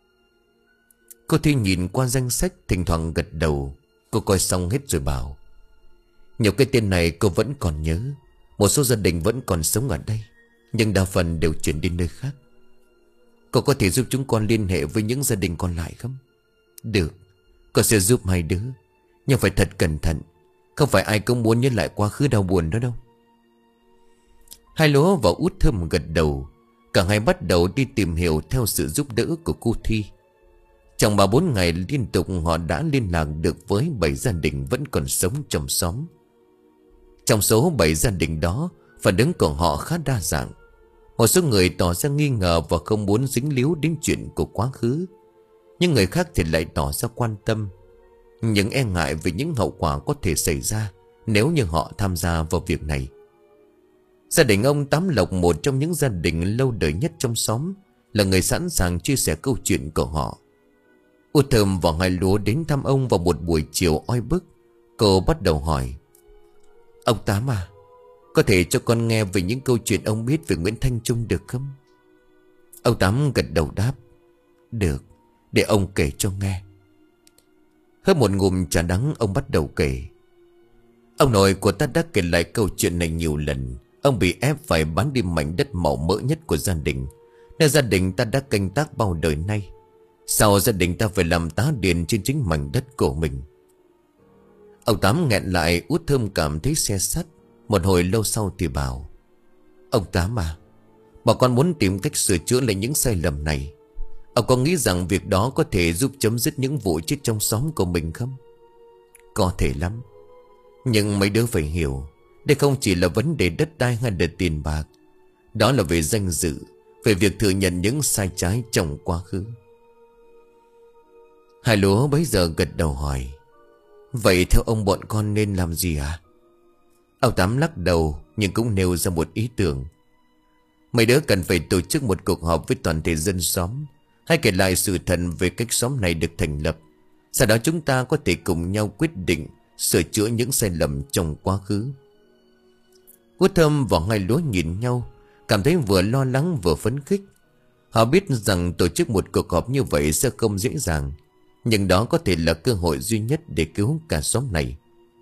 Cô Thi nhìn qua danh sách, thỉnh thoảng gật đầu. Cô coi xong hết rồi bảo: Nhiều cái tên này cô vẫn còn nhớ. Một số gia đình vẫn còn sống ở đây, nhưng đa phần đều chuyển đi nơi khác. Cô có thể giúp chúng con liên hệ với những gia đình còn lại không? Được, cô sẽ giúp hai đứa, nhưng phải thật cẩn thận. Không phải ai cũng muốn nhớ lại quá khứ đau buồn đó đâu. Hai lúa và Út Thơm gật đầu. Cả hai bắt đầu đi tìm hiểu theo sự giúp đỡ của cô Thi. Trong ba bốn ngày liên tục, họ đã liên lạc được với bảy gia đình vẫn còn sống trong xóm. Trong số bảy gia đình đó, phản ứng của họ khá đa dạng. Một số người tỏ ra nghi ngờ và không muốn dính líu đến chuyện của quá khứ, nhưng người khác thì lại tỏ ra quan tâm, những e ngại về những hậu quả có thể xảy ra nếu như họ tham gia vào việc này. Gia đình ông Tám Lộc, một trong những gia đình lâu đời nhất trong xóm, là người sẵn sàng chia sẻ câu chuyện của họ. Út Thơm và Hai Lúa đến thăm ông vào một buổi chiều oi bức. Cô bắt đầu hỏi: "Ông Tám à, có thể cho con nghe về những câu chuyện ông biết về Nguyễn Thanh Trung được không?" Ông Tám gật đầu đáp: "Được, để ông kể cho nghe." Hớp một ngụm trà đắng, ông bắt đầu kể: "Ông nội của ta đã kể lại câu chuyện này nhiều lần. Ông bị ép phải bán đi mảnh đất màu mỡ nhất của gia đình, nơi gia đình ta đã canh tác bao đời nay. Sau gia đình ta phải làm tá điền trên chính mảnh đất của mình." Ông Tám nghẹn lại. Út Thơm cảm thấy se sắt. Một hồi lâu sau thì bảo: "Ông Tám à, bà con muốn tìm cách sửa chữa lại những sai lầm này. Ông có nghĩ rằng việc đó có thể giúp chấm dứt những vụ chết trong xóm của mình không?" "Có thể lắm. Nhưng mấy đứa phải hiểu, đây không chỉ là vấn đề đất đai hay là tiền bạc. Đó là về danh dự, về việc thừa nhận những sai trái trong quá khứ." Hai Lúa bấy giờ gật đầu hỏi: "Vậy theo ông bọn con nên làm gì à?" Ông Tám lắc đầu nhưng cũng nêu ra một ý tưởng: "Mấy đứa cần phải tổ chức một cuộc họp với toàn thể dân xóm, hay kể lại sự thật về cách xóm này được thành lập. Sau đó chúng ta có thể cùng nhau quyết định sửa chữa những sai lầm trong quá khứ." Út Thơm và Hai Lúa nhìn nhau, cảm thấy vừa lo lắng vừa phấn khích. Họ biết rằng tổ chức một cuộc họp như vậy sẽ không dễ dàng, nhưng đó có thể là cơ hội duy nhất để cứu cả xóm này.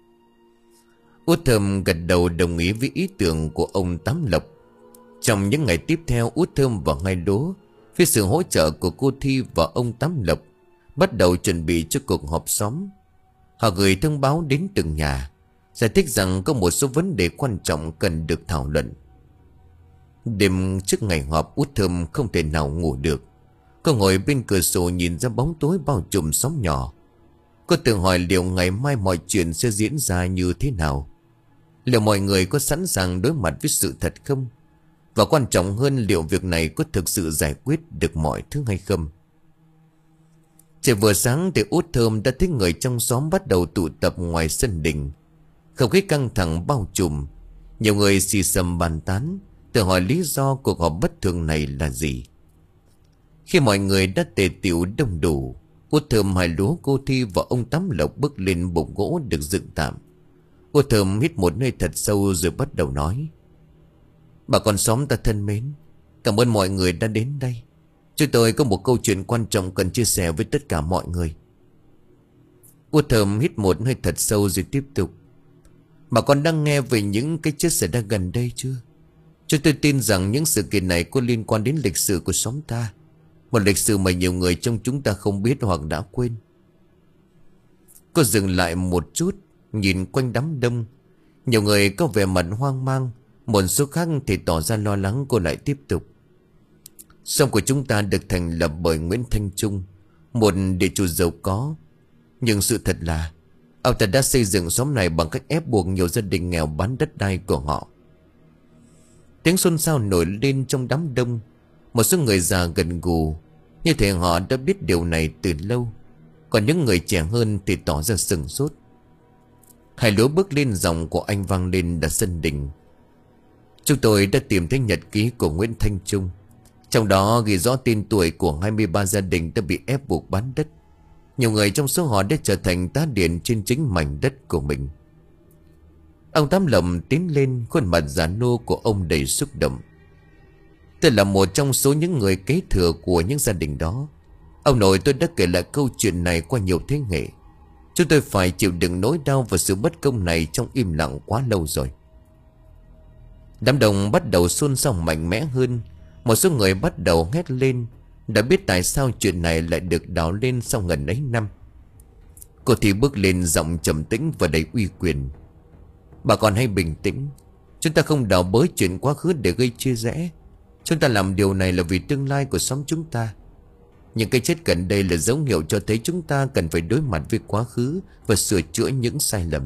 Út Thơm gật đầu đồng ý với ý tưởng của ông Tám Lộc. Trong những ngày tiếp theo, Út Thơm và Hai Lúa, với sự hỗ trợ của cô Thi và ông Tám Lộc, bắt đầu chuẩn bị cho cuộc họp xóm. Họ gửi thông báo đến từng nhà, giải thích rằng có một số vấn đề quan trọng cần được thảo luận. Đêm trước ngày họp, Út Thơm không thể nào ngủ được. Cô ngồi bên cửa sổ nhìn ra bóng tối bao trùm xóm nhỏ. Cô tự hỏi liệu ngày mai mọi chuyện sẽ diễn ra như thế nào. Liệu mọi người có sẵn sàng đối mặt với sự thật không? Và quan trọng hơn, liệu việc này có thực sự giải quyết được mọi thứ hay không? Trời vừa sáng thì Út Thơm đã thấy người trong xóm bắt đầu tụ tập ngoài sân đình. Không khí căng thẳng bao trùm. Nhiều người xì xầm bàn tán, tự hỏi lý do cuộc họp bất thường này là gì. Khi mọi người đã tề tựu đông đủ, Út Thơm, Hai Lúa, cô Thi và ông Tám Lộc bước lên bục gỗ được dựng tạm. Út Thơm hít một hơi thật sâu rồi bắt đầu nói: "Bà con xóm ta thân mến, cảm ơn mọi người đã đến đây. Chúng tôi có một câu chuyện quan trọng cần chia sẻ với tất cả mọi người." Út Thơm hít một hơi thật sâu rồi tiếp tục: "Bà con đang nghe về những cái chết xảy ra gần đây chưa? Chúng tôi tin rằng những sự kiện này có liên quan đến lịch sử của xóm ta, một lịch sử mà nhiều người trong chúng ta không biết hoặc đã quên." Cô dừng lại một chút, nhìn quanh đám đông. Nhiều người có vẻ mặt hoang mang, một số khác thì tỏ ra lo lắng. Cô lại tiếp tục: "Xóm của chúng ta được thành lập bởi Nguyễn Thanh Trung, một địa chủ giàu có. Nhưng sự thật là ông ta đã xây dựng xóm này bằng cách ép buộc nhiều gia đình nghèo bán đất đai của họ." Tiếng xôn xao nổi lên trong đám đông. Một số người già gần gù, như thể họ đã biết điều này từ lâu. Còn những người trẻ hơn thì tỏ ra sừng sốt. Hai Lúa bước lên, giọng của anh vang lên đã sân đình: "Chúng tôi đã tìm thấy nhật ký của Nguyễn Thanh Trung. Trong đó ghi rõ tên tuổi của hai mươi ba gia đình đã bị ép buộc bán đất. Nhiều người trong số họ đã trở thành tá điền trên chính mảnh đất của mình." Ông Tám Lộc tiến lên, khuôn mặt già nua của ông đầy xúc động: "Tôi là một trong số những người kế thừa của những gia đình đó. Ông nội tôi đã kể lại câu chuyện này qua nhiều thế hệ. Chúng tôi phải chịu đựng nỗi đau và sự bất công này trong im lặng quá lâu rồi." Đám đông bắt đầu xôn xao mạnh mẽ hơn. Một số người bắt đầu hét lên, đã biết tại sao chuyện này lại được đào lên sau ngần ấy năm. Cô thì bước lên, giọng trầm tĩnh và đầy uy quyền: "Bà con hãy bình tĩnh. Chúng ta không đào bới chuyện quá khứ để gây chia rẽ. Chúng ta làm điều này là vì tương lai của xóm chúng ta. Những cái chết gần đây là dấu hiệu cho thấy chúng ta cần phải đối mặt với quá khứ và sửa chữa những sai lầm."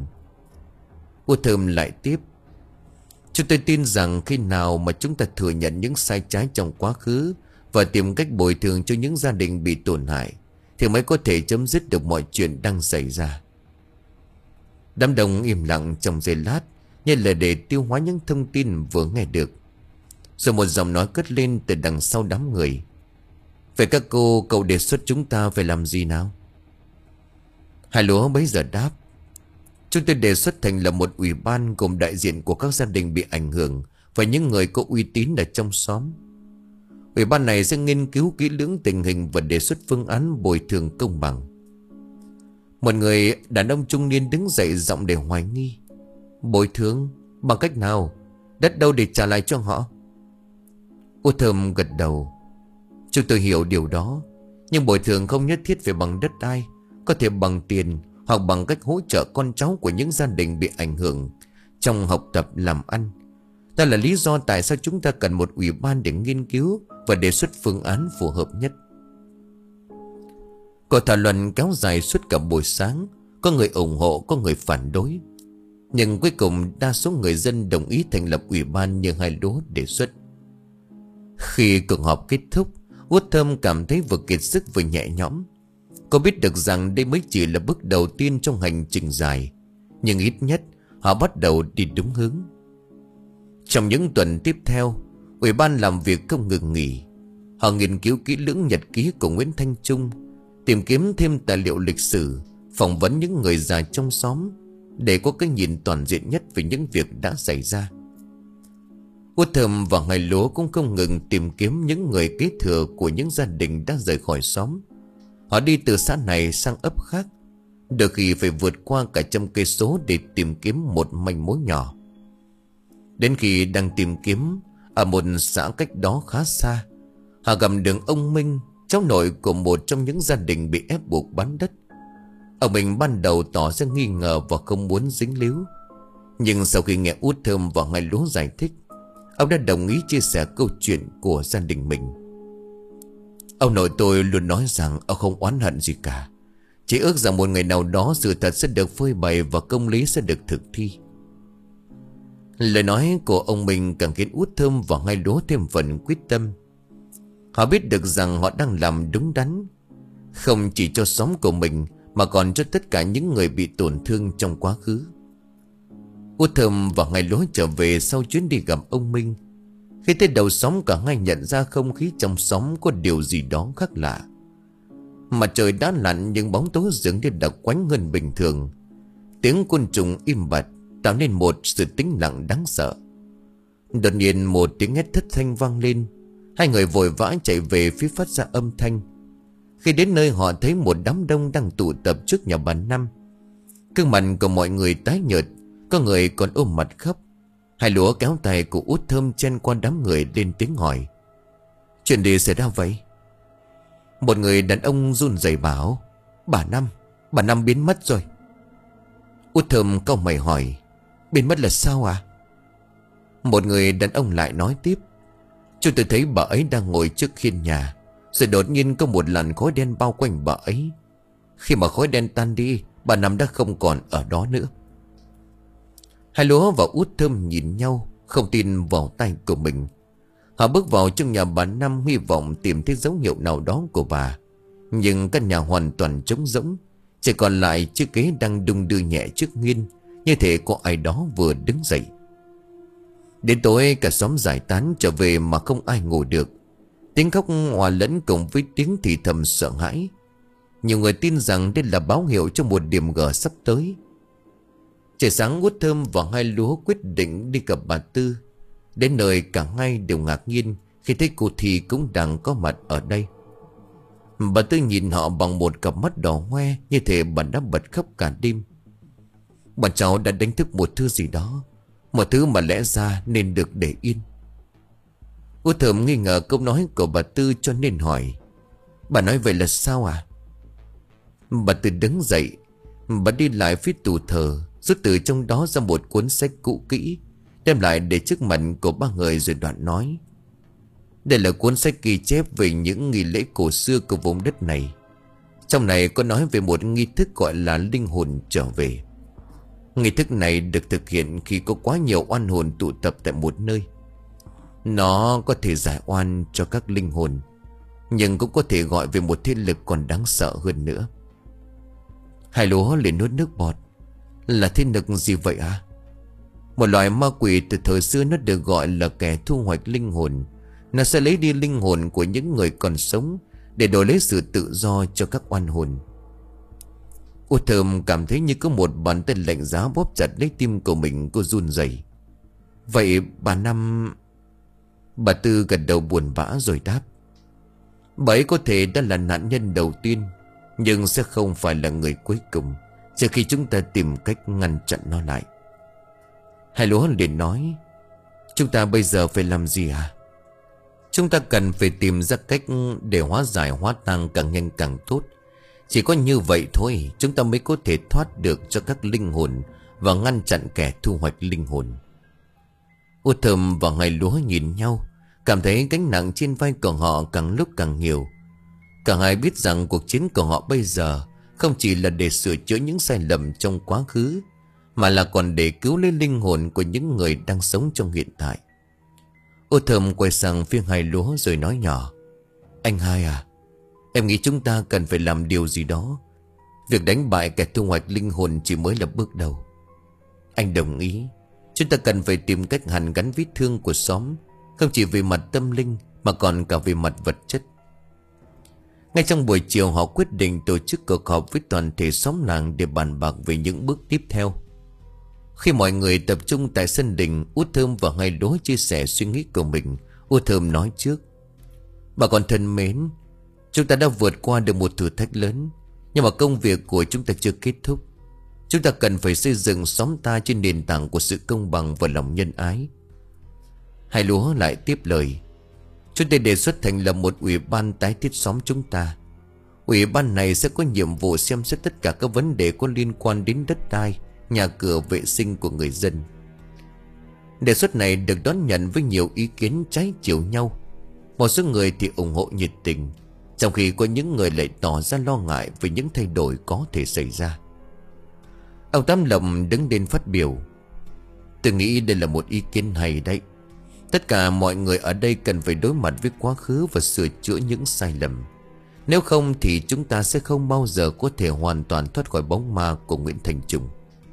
Út Thơm lại tiếp: "Chúng tôi tin rằng khi nào mà chúng ta thừa nhận những sai trái trong quá khứ và tìm cách bồi thường cho những gia đình bị tổn hại, thì mới có thể chấm dứt được mọi chuyện đang xảy ra. Đám đông im lặng trong giây lát, như là để tiêu hóa những thông tin vừa nghe được. Rồi một giọng nói cất lên từ đằng sau đám người. Vậy các cô, cậu đề xuất chúng ta phải làm gì nào? Hai lúa bấy giờ đáp. Chúng tôi đề xuất thành lập một ủy ban gồm đại diện của các gia đình bị ảnh hưởng và những người có uy tín ở trong xóm. Ủy ban này sẽ nghiên cứu kỹ lưỡng tình hình và đề xuất phương án bồi thường công bằng. Một người đàn ông trung niên đứng dậy giọng để hoài nghi. Bồi thường? Bằng cách nào? Đất đâu để trả lại cho họ? Út Thơm gật đầu. Chúng tôi hiểu điều đó, nhưng bồi thường không nhất thiết phải bằng đất đai, có thể bằng tiền hoặc bằng cách hỗ trợ con cháu của những gia đình bị ảnh hưởng trong học tập làm ăn. Đó là lý do tại sao chúng ta cần một ủy ban để nghiên cứu và đề xuất phương án phù hợp nhất. Cuộc thảo luận kéo dài suốt cả buổi sáng. Có người ủng hộ, có người phản đối, nhưng cuối cùng đa số người dân đồng ý thành lập ủy ban như hai lúa đề xuất. Khi cuộc họp kết thúc, Út Thơm cảm thấy vừa kiệt sức vừa nhẹ nhõm. Cô biết được rằng đây mới chỉ là bước đầu tiên trong hành trình dài, nhưng ít nhất họ bắt đầu đi đúng hướng. Trong những tuần tiếp theo, ủy ban làm việc không ngừng nghỉ. Họ nghiên cứu kỹ lưỡng nhật ký của Nguyễn Thanh Trung, tìm kiếm thêm tài liệu lịch sử, phỏng vấn những người già trong xóm để có cái nhìn toàn diện nhất về những việc đã xảy ra. Út Thơm và Hai Lúa cũng không ngừng tìm kiếm những người kế thừa của những gia đình đã rời khỏi xóm. Họ đi từ xã này sang ấp khác, đôi khi phải vượt qua cả trăm cây số để tìm kiếm một manh mối nhỏ. Đến khi đang tìm kiếm ở một xã cách đó khá xa, họ gặp được ông Minh, cháu nội của một trong những gia đình bị ép buộc bán đất. Ông Minh ban đầu tỏ ra nghi ngờ và không muốn dính líu, nhưng sau khi nghe Út Thơm và Hai Lúa giải thích, ông đã đồng ý chia sẻ câu chuyện của gia đình mình. Ông nội tôi luôn nói rằng ông không oán hận gì cả, chỉ ước rằng một ngày nào đó sự thật sẽ được phơi bày và công lý sẽ được thực thi. Lời nói của ông Minh càng khiến Út Thơm và Hai Lúa thêm phần quyết tâm. Họ biết được rằng họ đang làm đúng đắn, không chỉ cho xóm của mình mà còn cho tất cả những người bị tổn thương trong quá khứ. Út Thơm và Hai Lúa trở về sau chuyến đi gặp ông Minh. Khi tới đầu xóm, cả hai nhận ra không khí trong xóm có điều gì đó khác lạ. Mặt trời đã lặn nhưng bóng tối dường như đặc quánh hơn bình thường. Tiếng côn trùng im bặt tạo nên một sự tĩnh lặng đáng sợ. Đột nhiên một tiếng hét thất thanh vang lên. Hai người vội vã chạy về phía phát ra âm thanh. Khi đến nơi, họ thấy một đám đông đang tụ tập trước nhà bà Năm. Gương mặt của mọi người tái nhợt, có người còn ôm mặt khóc. Hai Lúa kéo tay của Út Thơm chen qua đám người lên tiếng hỏi: Chuyện gì xảy ra vậy? Một người đàn ông run rẩy bảo: Bà Năm, bà Năm biến mất rồi. Út Thơm cau mày hỏi: Biến mất là sao à? Một người đàn ông lại nói tiếp: Chúng tôi thấy bà ấy đang ngồi trước hiên nhà, rồi đột nhiên có một làn khói đen bao quanh bà ấy. Khi mà khói đen tan đi, bà Năm đã không còn ở đó nữa. Hai Lúa và Út Thơm nhìn nhau, không tin vào tay của mình. Họ bước vào trong nhà bà Năm, hy vọng tìm thấy dấu hiệu nào đó của bà. Nhưng căn nhà hoàn toàn trống rỗng, chỉ còn lại chiếc ghế đang đung đưa nhẹ trước hiên, như thể có ai đó vừa đứng dậy. Đến tối, cả xóm giải tán trở về mà không ai ngủ được. Tiếng khóc hòa lẫn cùng với tiếng thì thầm sợ hãi. Nhiều người tin rằng đây là báo hiệu cho một điểm gở sắp tới. Trời sáng, Út Thơm và Hai Lúa quyết định đi gặp bà Tư. Đến nơi, cả hai đều ngạc nhiên khi thấy cô Thi cũng đang có mặt ở đây. Bà Tư nhìn họ bằng một cặp mắt đỏ hoe, như thể bà đã bật khóc cả đêm. Bọn cháu đã đánh thức một thứ gì đó, một thứ mà lẽ ra nên được để yên. Út Thơm nghi ngờ câu nói của bà Tư cho nên hỏi: Bà nói vậy là sao à? Bà Tư đứng dậy. Bà đi lại phía tủ thờ, rút từ trong đó ra một cuốn sách cũ kỹ, đem lại để trước mặt của ba người rồi đoạn nói: Đây là cuốn sách ghi chép về những nghi lễ cổ xưa của vùng đất này. Trong này có nói về một nghi thức gọi là linh hồn trở về. Nghi thức này được thực hiện khi có quá nhiều oan hồn tụ tập tại một nơi. Nó có thể giải oan cho các linh hồn, nhưng cũng có thể gọi về một thế lực còn đáng sợ hơn nữa. Hai lúa liền nuốt nước bọt. Là thế lực gì vậy à? Một loại ma quỷ từ thời xưa, nó được gọi là kẻ thu hoạch linh hồn. Nó sẽ lấy đi linh hồn của những người còn sống để đổi lấy sự tự do cho các oan hồn. Ô Thơm cảm thấy như có một bàn tay lạnh giá bóp chặt lấy tim của mình. Cô run rẩy. Vậy bà Năm... Bà Tư gật đầu buồn bã rồi đáp. Bà ấy có thể đã là nạn nhân đầu tiên, nhưng sẽ không phải là người cuối cùng, trừ khi chúng ta tìm cách ngăn chặn nó lại. Hai lúa liền nói. Chúng ta bây giờ phải làm gì à? Chúng ta cần phải tìm ra cách để hóa giải hóa tang càng nhanh càng tốt. Chỉ có như vậy thôi chúng ta mới có thể thoát được cho các linh hồn và ngăn chặn kẻ thu hoạch linh hồn. Ô Thơm và Hai lúa nhìn nhau, cảm thấy gánh nặng trên vai của họ càng lúc càng nhiều. Cả hai biết rằng cuộc chiến của họ bây giờ không chỉ là để sửa chữa những sai lầm trong quá khứ, mà là còn để cứu lấy linh hồn của những người đang sống trong hiện tại. Ô Thơm quay sang phía Hai lúa rồi nói nhỏ. Anh Hai à, em nghĩ chúng ta cần phải làm điều gì đó. Việc đánh bại kẻ thu hoạch linh hồn chỉ mới là bước đầu. Anh đồng ý. Chúng ta cần phải tìm cách hàn gắn vết thương của xóm, không chỉ về mặt tâm linh mà còn cả về mặt vật chất. Ngay trong buổi chiều, họ quyết định tổ chức cuộc họp với toàn thể xóm làng để bàn bạc về những bước tiếp theo. Khi mọi người tập trung tại sân đình, Út Thơm và Hai lúa chia sẻ suy nghĩ của mình. Út Thơm nói trước. Bà con thân mến, chúng ta đã vượt qua được một thử thách lớn, nhưng mà công việc của chúng ta chưa kết thúc. Chúng ta cần phải xây dựng xóm ta trên nền tảng của sự công bằng và lòng nhân ái. Hai lúa lại tiếp lời. Chúng tôi đề xuất thành lập một ủy ban tái thiết xóm chúng ta. Ủy ban này sẽ có nhiệm vụ xem xét tất cả các vấn đề có liên quan đến đất đai, nhà cửa, vệ sinh của người dân. Đề xuất này được đón nhận với nhiều ý kiến trái chiều nhau. Một số người thì ủng hộ nhiệt tình, trong khi có những người lại tỏ ra lo ngại về những thay đổi có thể xảy ra. Ông Tám Lộc đứng lên phát biểu. Tôi nghĩ đây là một ý kiến hay đấy. Tất cả mọi người ở đây cần phải đối mặt với quá khứ và sửa chữa những sai lầm. Nếu không thì chúng ta sẽ không bao giờ có thể hoàn toàn thoát khỏi bóng ma của Nguyễn Thành Trung.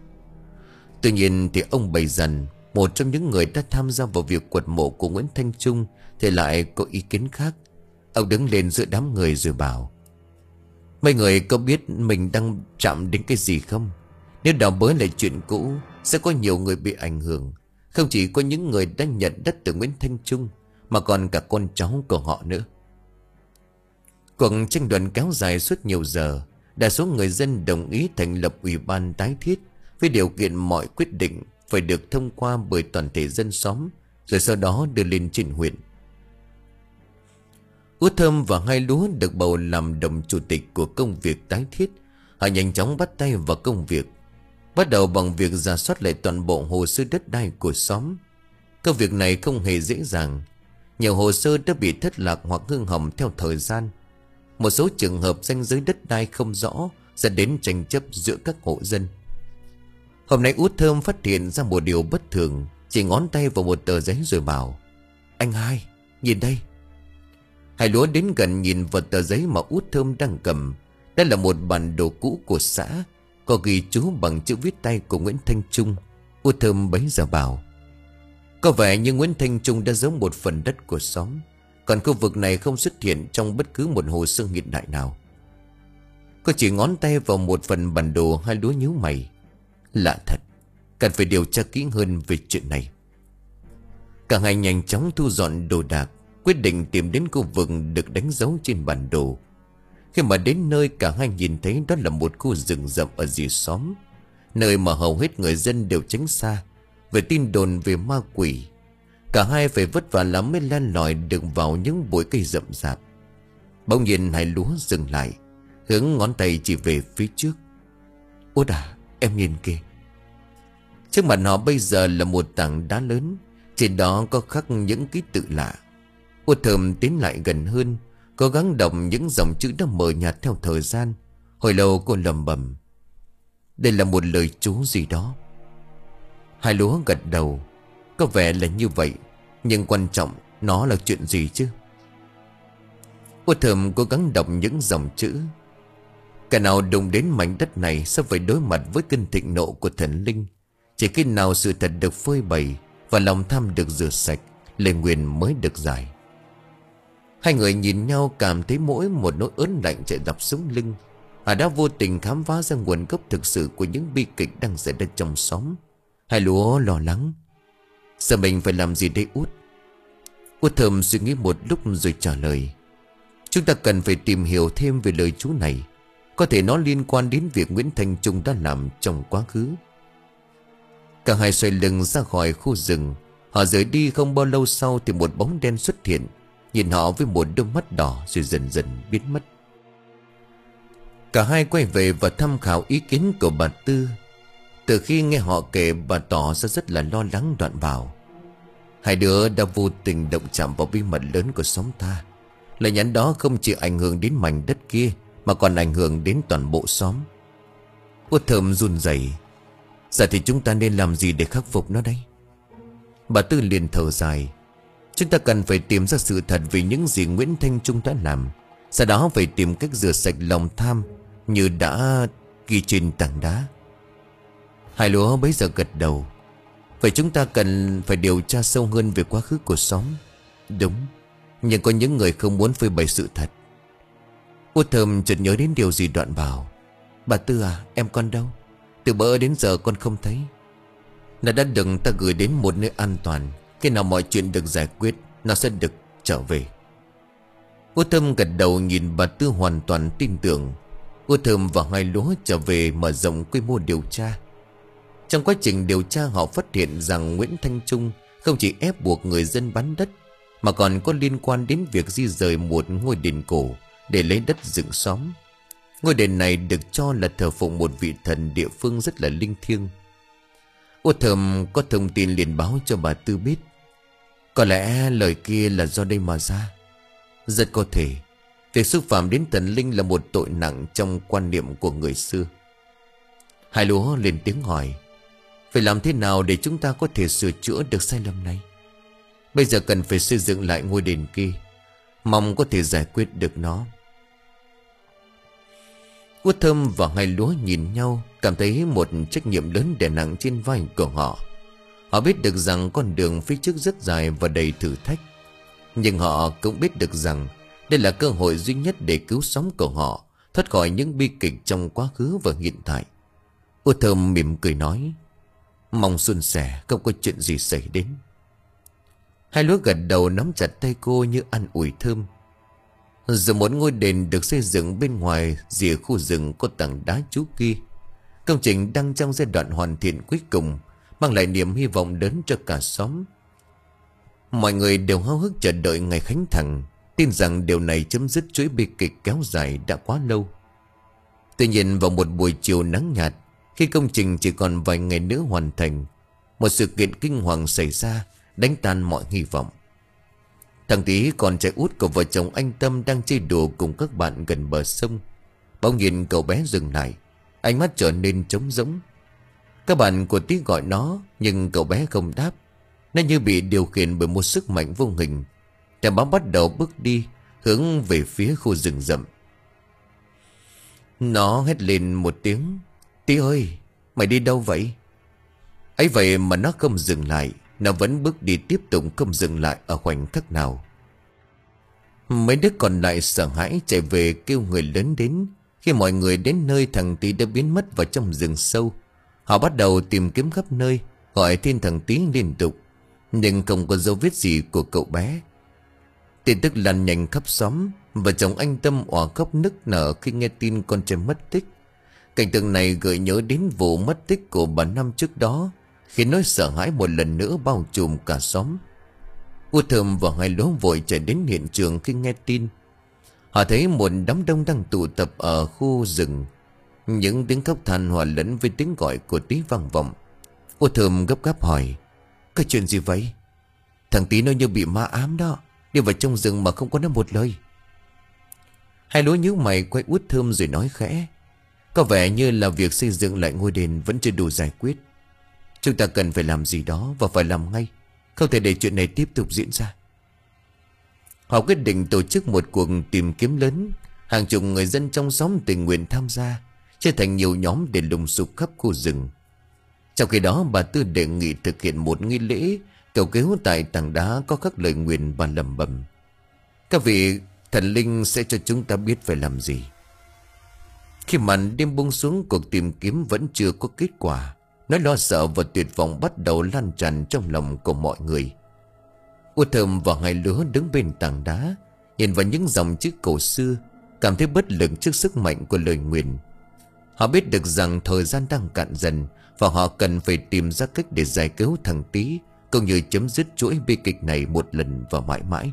Tuy nhiên thì ông Bảy Dần, một trong những người đã tham gia vào việc quật mộ của Nguyễn Thanh Trung, thì lại có ý kiến khác. Ông đứng lên giữa đám người rồi bảo. Mấy người có biết mình đang chạm đến cái gì không? Nếu đào bới lại chuyện cũ, sẽ có nhiều người bị ảnh hưởng. Không chỉ có những người đã nhận đất từ Nguyễn Thanh Trung, mà còn cả con cháu của họ nữa. Cuộc tranh luận kéo dài suốt nhiều giờ. Đa số người dân đồng ý thành lập ủy ban tái thiết, với điều kiện mọi quyết định phải được thông qua bởi toàn thể dân xóm, rồi sau đó đưa lên trên huyện. Út Thơm và Hai lúa được bầu làm đồng chủ tịch của công việc tái thiết. Họ nhanh chóng bắt tay vào công việc, bắt đầu bằng việc rà soát lại toàn bộ hồ sơ đất đai của xóm. Công việc này không hề dễ dàng. Nhiều hồ sơ đã bị thất lạc hoặc hư hỏng theo thời gian. Một số trường hợp ranh giới đất đai không rõ, dẫn đến tranh chấp giữa các hộ dân. Hôm nay Út Thơm phát hiện ra một điều bất thường, chỉ ngón tay vào một tờ giấy rồi bảo. Anh Hai, nhìn đây. Hai lúa đến gần nhìn vào tờ giấy mà Út Thơm đang cầm. Đó là một bản đồ cũ của xã, có ghi chú bằng chữ viết tay của Nguyễn Thanh Trung. Út Thơm bấy giờ bảo. Có vẻ như Nguyễn Thanh Trung đã giấu một phần đất của xóm, còn khu vực này không xuất hiện trong bất cứ một hồ sơ hiện đại nào. Cô chỉ ngón tay vào một phần bản đồ. Hai lúa nhíu mày. Lạ thật, cần phải điều tra kỹ hơn về chuyện này. Cả hai nhanh chóng thu dọn đồ đạc, quyết định tìm đến khu vực được đánh dấu trên bản đồ. Khi mà đến nơi, cả hai nhìn thấy đó là một khu rừng rậm ở rìa xóm, nơi mà hầu hết người dân đều tránh xa về tin đồn về ma quỷ. Cả hai phải vất vả lắm mới len lỏi được vào những bụi cây rậm rạp. Bỗng nhiên Hai lúa dừng lại, hướng ngón tay chỉ về phía trước. Út à, em nhìn kìa. Trước mặt họ bây giờ là một tảng đá lớn, trên đó có khắc những ký tự lạ. Út Thơm tiến lại gần hơn, cố gắng đọc những dòng chữ đã mờ nhạt theo thời gian. Hồi lâu cô lẩm bẩm. Đây là một lời chú gì đó. Hai lúa gật đầu. Có vẻ là như vậy, nhưng quan trọng nó là chuyện gì chứ? Út Thơm cố gắng đọc những dòng chữ. Cả nào đụng đến mảnh đất này sẽ phải đối mặt với cơn thịnh nộ của thần linh. Chỉ khi nào sự thật được phơi bày và lòng tham được rửa sạch, lời nguyền mới được giải. Hai người nhìn nhau cảm thấy mỗi một nỗi ớn lạnh chạy dọc sống lưng. Họ đã vô tình khám phá ra nguồn gốc thực sự của những bi kịch đang xảy ra trong xóm. Hai lúa lo lắng. Giờ mình phải làm gì đây Út? Út Thơm suy nghĩ một lúc rồi trả lời. Chúng ta cần phải tìm hiểu thêm về lời chú này. Có thể nó liên quan đến việc Nguyễn Thanh Trung đã làm trong quá khứ. Cả hai xoay lưng ra khỏi khu rừng. Họ rời đi không bao lâu sau thì một bóng đen xuất hiện, nhìn họ với một đôi mắt đỏ rồi dần dần biến mất. Cả hai quay về và tham khảo ý kiến của bà Tư. Từ khi nghe họ kể, bà tỏ ra rất là lo lắng đoạn bảo. Hai đứa đã vô tình động chạm vào bí mật lớn của xóm ta. Lời nhắn đó không chỉ ảnh hưởng đến mảnh đất kia mà còn ảnh hưởng đến toàn bộ xóm. Út Thơm run rẩy. Giờ thì chúng ta nên làm gì để khắc phục nó đây? Bà Tư liền thở dài. Chúng ta cần phải tìm ra sự thật về những gì Nguyễn Thanh Trung đã làm. Sau đó phải tìm cách rửa sạch lòng tham như đã ghi trên tảng đá. Hai lúa bấy giờ gật đầu. Vậy chúng ta cần phải điều tra sâu hơn về quá khứ của xóm. Đúng. Nhưng có những người không muốn phơi bày sự thật. Út Thơm chợt nhớ đến điều gì đoạn bảo. Bà Tư à, em con đâu? Từ bữa đến giờ con không thấy. Nó đã được ta gửi đến một nơi an toàn. Khi nào mọi chuyện được giải quyết, nó sẽ được trở về. Út Thơm gật đầu nhìn bà Tư hoàn toàn tin tưởng. Út Thơm và hai lúa trở về mở rộng quy mô điều tra. Trong quá trình điều tra họ phát hiện rằng Nguyễn Thanh Trung không chỉ ép buộc người dân bán đất, mà còn có liên quan đến việc di rời một ngôi đền cổ để lấy đất dựng xóm. Ngôi đền này được cho là thờ phụng một vị thần địa phương rất là linh thiêng. Út Thơm có thông tin liền báo cho bà Tư biết. Có lẽ lời kia là do đây mà ra. Rất có thể việc xúc phạm đến thần linh là một tội nặng trong quan niệm của người xưa. Hai lúa lên tiếng hỏi. Phải làm thế nào để chúng ta có thể sửa chữa được sai lầm này? Bây giờ cần phải xây dựng lại ngôi đền kia, mong có thể giải quyết được nó. Út Thơm và hai lúa nhìn nhau, cảm thấy một trách nhiệm lớn đè nặng trên vai của họ. Họ biết được rằng con đường phía trước rất dài và đầy thử thách, nhưng họ cũng biết được rằng đây là cơ hội duy nhất để cứu sống của họ thoát khỏi những bi kịch trong quá khứ và hiện tại. Út Thơm mỉm cười nói. Mong suôn sẻ, không có chuyện gì xảy đến. Hai lúa gật đầu nắm chặt tay cô như an ủi Thơm. Rồi một ngôi đền được xây dựng bên ngoài rìa khu rừng có tảng đá chú kia. Công trình đang trong giai đoạn hoàn thiện cuối cùng, mang lại niềm hy vọng lớn cho cả xóm. Mọi người đều háo hức chờ đợi ngày khánh thành, tin rằng điều này chấm dứt chuỗi bi kịch kéo dài đã quá lâu. Tuy nhiên vào một buổi chiều nắng nhạt, khi công trình chỉ còn vài ngày nữa hoàn thành, một sự kiện kinh hoàng xảy ra, đánh tan mọi hy vọng. Thằng Tí, con trai út của vợ chồng anh Tâm, đang chơi đùa cùng các bạn gần bờ sông. Bỗng nhìn cậu bé dừng lại, ánh mắt trở nên trống rỗng. Các bạn của Tí gọi nó, nhưng cậu bé không đáp. Nó như bị điều khiển bởi một sức mạnh vô hình. Thằng bóng bắt đầu bước đi, hướng về phía khu rừng rậm. Nó hét lên một tiếng. Tí ơi, mày đi đâu vậy? Ấy vậy mà nó không dừng lại. Nó vẫn bước đi tiếp tục, không dừng lại ở khoảnh khắc nào. Mấy đứa còn lại sợ hãi chạy về kêu người lớn đến. Khi mọi người đến nơi, thằng Tí đã biến mất vào trong rừng sâu. Họ bắt đầu tìm kiếm khắp nơi, gọi tên thằng Tí liên tục, nhưng không có dấu vết gì của cậu bé. Tin tức lan nhanh khắp xóm. Vợ chồng anh Tâm òa khóc nức nở khi nghe tin con trai mất tích. Cảnh tượng này gợi nhớ đến vụ mất tích của bà Năm trước đó, khiến nỗi sợ hãi một lần nữa bao trùm cả xóm. Út Thơm và hai lúa vội chạy đến hiện trường khi nghe tin. Họ thấy một đám đông đang tụ tập ở khu rừng. Những tiếng khóc than hòa lẫn với tiếng gọi của Tí vang vọng. Út Thơm gấp gáp hỏi. Cái chuyện gì vậy? Thằng Tí nó như bị ma ám đó, đi vào trong rừng mà không có nói một lời. Hai lúa nhíu mày quay Út Thơm rồi nói khẽ. Có vẻ như là việc xây dựng lại ngôi đền vẫn chưa đủ giải quyết. Chúng ta cần phải làm gì đó và phải làm ngay, không thể để chuyện này tiếp tục diễn ra. Họ quyết định tổ chức một cuộc tìm kiếm lớn. Hàng chục người dân trong xóm tình nguyện tham gia, chia thành nhiều nhóm để lùng sục khắp khu rừng. Trong khi đó, bà Tư đề nghị thực hiện một nghi lễ cầu cứu tại tảng đá có các lời nguyền và lẩm bẩm: các vị thần linh sẽ cho chúng ta biết phải làm gì. Khi màn đêm buông xuống, cuộc tìm kiếm vẫn chưa có kết quả. Nỗi lo sợ và tuyệt vọng bắt đầu lan tràn trong lòng của mọi người. Út Thơm và Hai Lúa đứng bên tảng đá, nhìn vào những dòng chữ cổ xưa, cảm thấy bất lực trước sức mạnh của lời nguyền. Họ biết được rằng thời gian đang cạn dần, và họ cần phải tìm ra cách để giải cứu thằng Tý, cũng như chấm dứt chuỗi bi kịch này một lần và mãi mãi.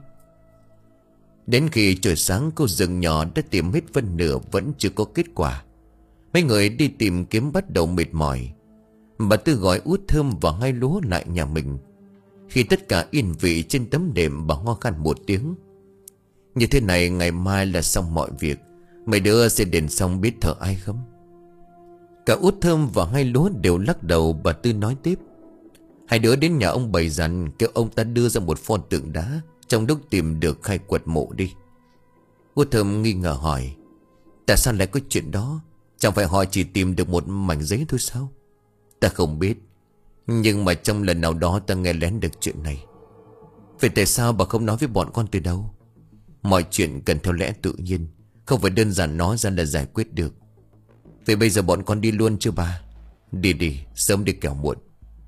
Đến khi trời sáng, khu rừng nhỏ đã tìm hết phân nửa vẫn chưa có kết quả. Mấy người đi tìm kiếm bắt đầu mệt mỏi. Bà Tư gọi Út Thơm và Hai Lúa lại nhà mình. Khi tất cả yên vị trên tấm đệm, bà ho khan một tiếng: như thế này ngày mai là xong mọi việc. Mấy đứa sẽ đền xong biết thở ai không? Cả Út Thơm và Hai Lúa đều lắc đầu. Bà Tư nói tiếp: hai đứa đến nhà ông Bảy dặn kêu ông ta đưa ra một pho tượng đá trong lúc tìm được khai quật mộ đi. Út Thơm nghi ngờ hỏi: tại sao lại có chuyện đó? Chẳng phải họ chỉ tìm được một mảnh giấy thôi sao? Ta không biết, nhưng mà trong lần nào đó ta nghe lén được chuyện này. Vậy tại sao bà không nói với bọn con từ đầu? Mọi chuyện cần theo lẽ tự nhiên, không phải đơn giản nói ra là giải quyết được. Vậy bây giờ bọn con đi luôn chưa bà? Đi đi, sớm đi kẻo muộn.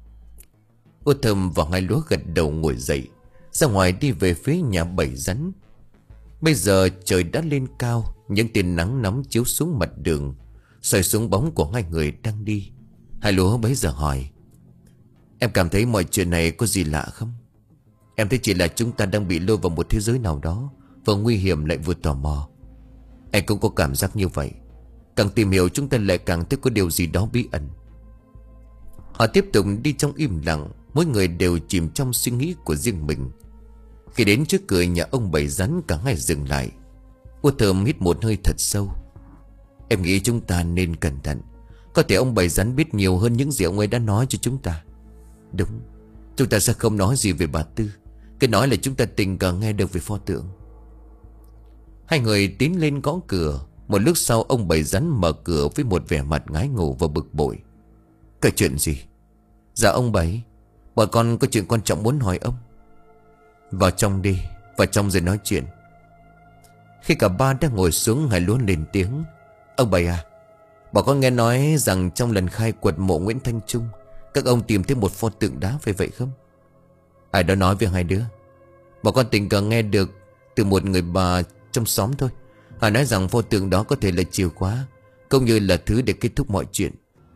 Út Thơm và Hai Lúa gật đầu ngồi dậy, ra ngoài đi về phía nhà Bảy Rắn. Bây giờ trời đã lên cao, những tia nắng nóng chiếu xuống mặt đường, soi xuống bóng của hai người đang đi. Hai Lúa bấy giờ hỏi: em cảm thấy mọi chuyện này có gì lạ không? Em thấy chỉ là chúng ta đang bị lôi vào một thế giới nào đó, vừa nguy hiểm lại vừa tò mò. Em cũng có cảm giác như vậy. Càng tìm hiểu chúng ta lại càng thấy có điều gì đó bí ẩn. Họ tiếp tục đi trong im lặng, mỗi người đều chìm trong suy nghĩ của riêng mình. Khi đến trước cửa nhà ông Bảy Rắn, cả hai dừng lại. Út Thơm hít một hơi thật sâu: em nghĩ chúng ta nên cẩn thận. Có thể ông Bảy Rắn biết nhiều hơn những gì ông ấy đã nói cho chúng ta. Đúng, chúng ta sẽ không nói gì về bà Tư. Cứ nói là chúng ta tình cờ nghe được về pho tượng. Hai người tiến lên gõ cửa. Một lúc sau, ông Bảy Rắn mở cửa với một vẻ mặt ngái ngủ và bực bội: cái chuyện gì? Dạ ông Bảy, bọn con có chuyện quan trọng muốn hỏi ông. Vào trong đi, vào trong rồi nói chuyện. Khi cả ba đang ngồi xuống, Hai Lúa lên tiếng: ông Bảy à, bọn con nghe nói rằng trong lần khai quật mộ Nguyễn Thanh Trung, các ông tìm thấy một pho tượng đá, phải vậy không? Ai đó nói với hai đứa. Bọn con tình cờ nghe được từ một người bà trong xóm thôi. Họ nói rằng pho tượng đó có thể là chìa khóa, cũng như là thứ để kết thúc mọi chuyện.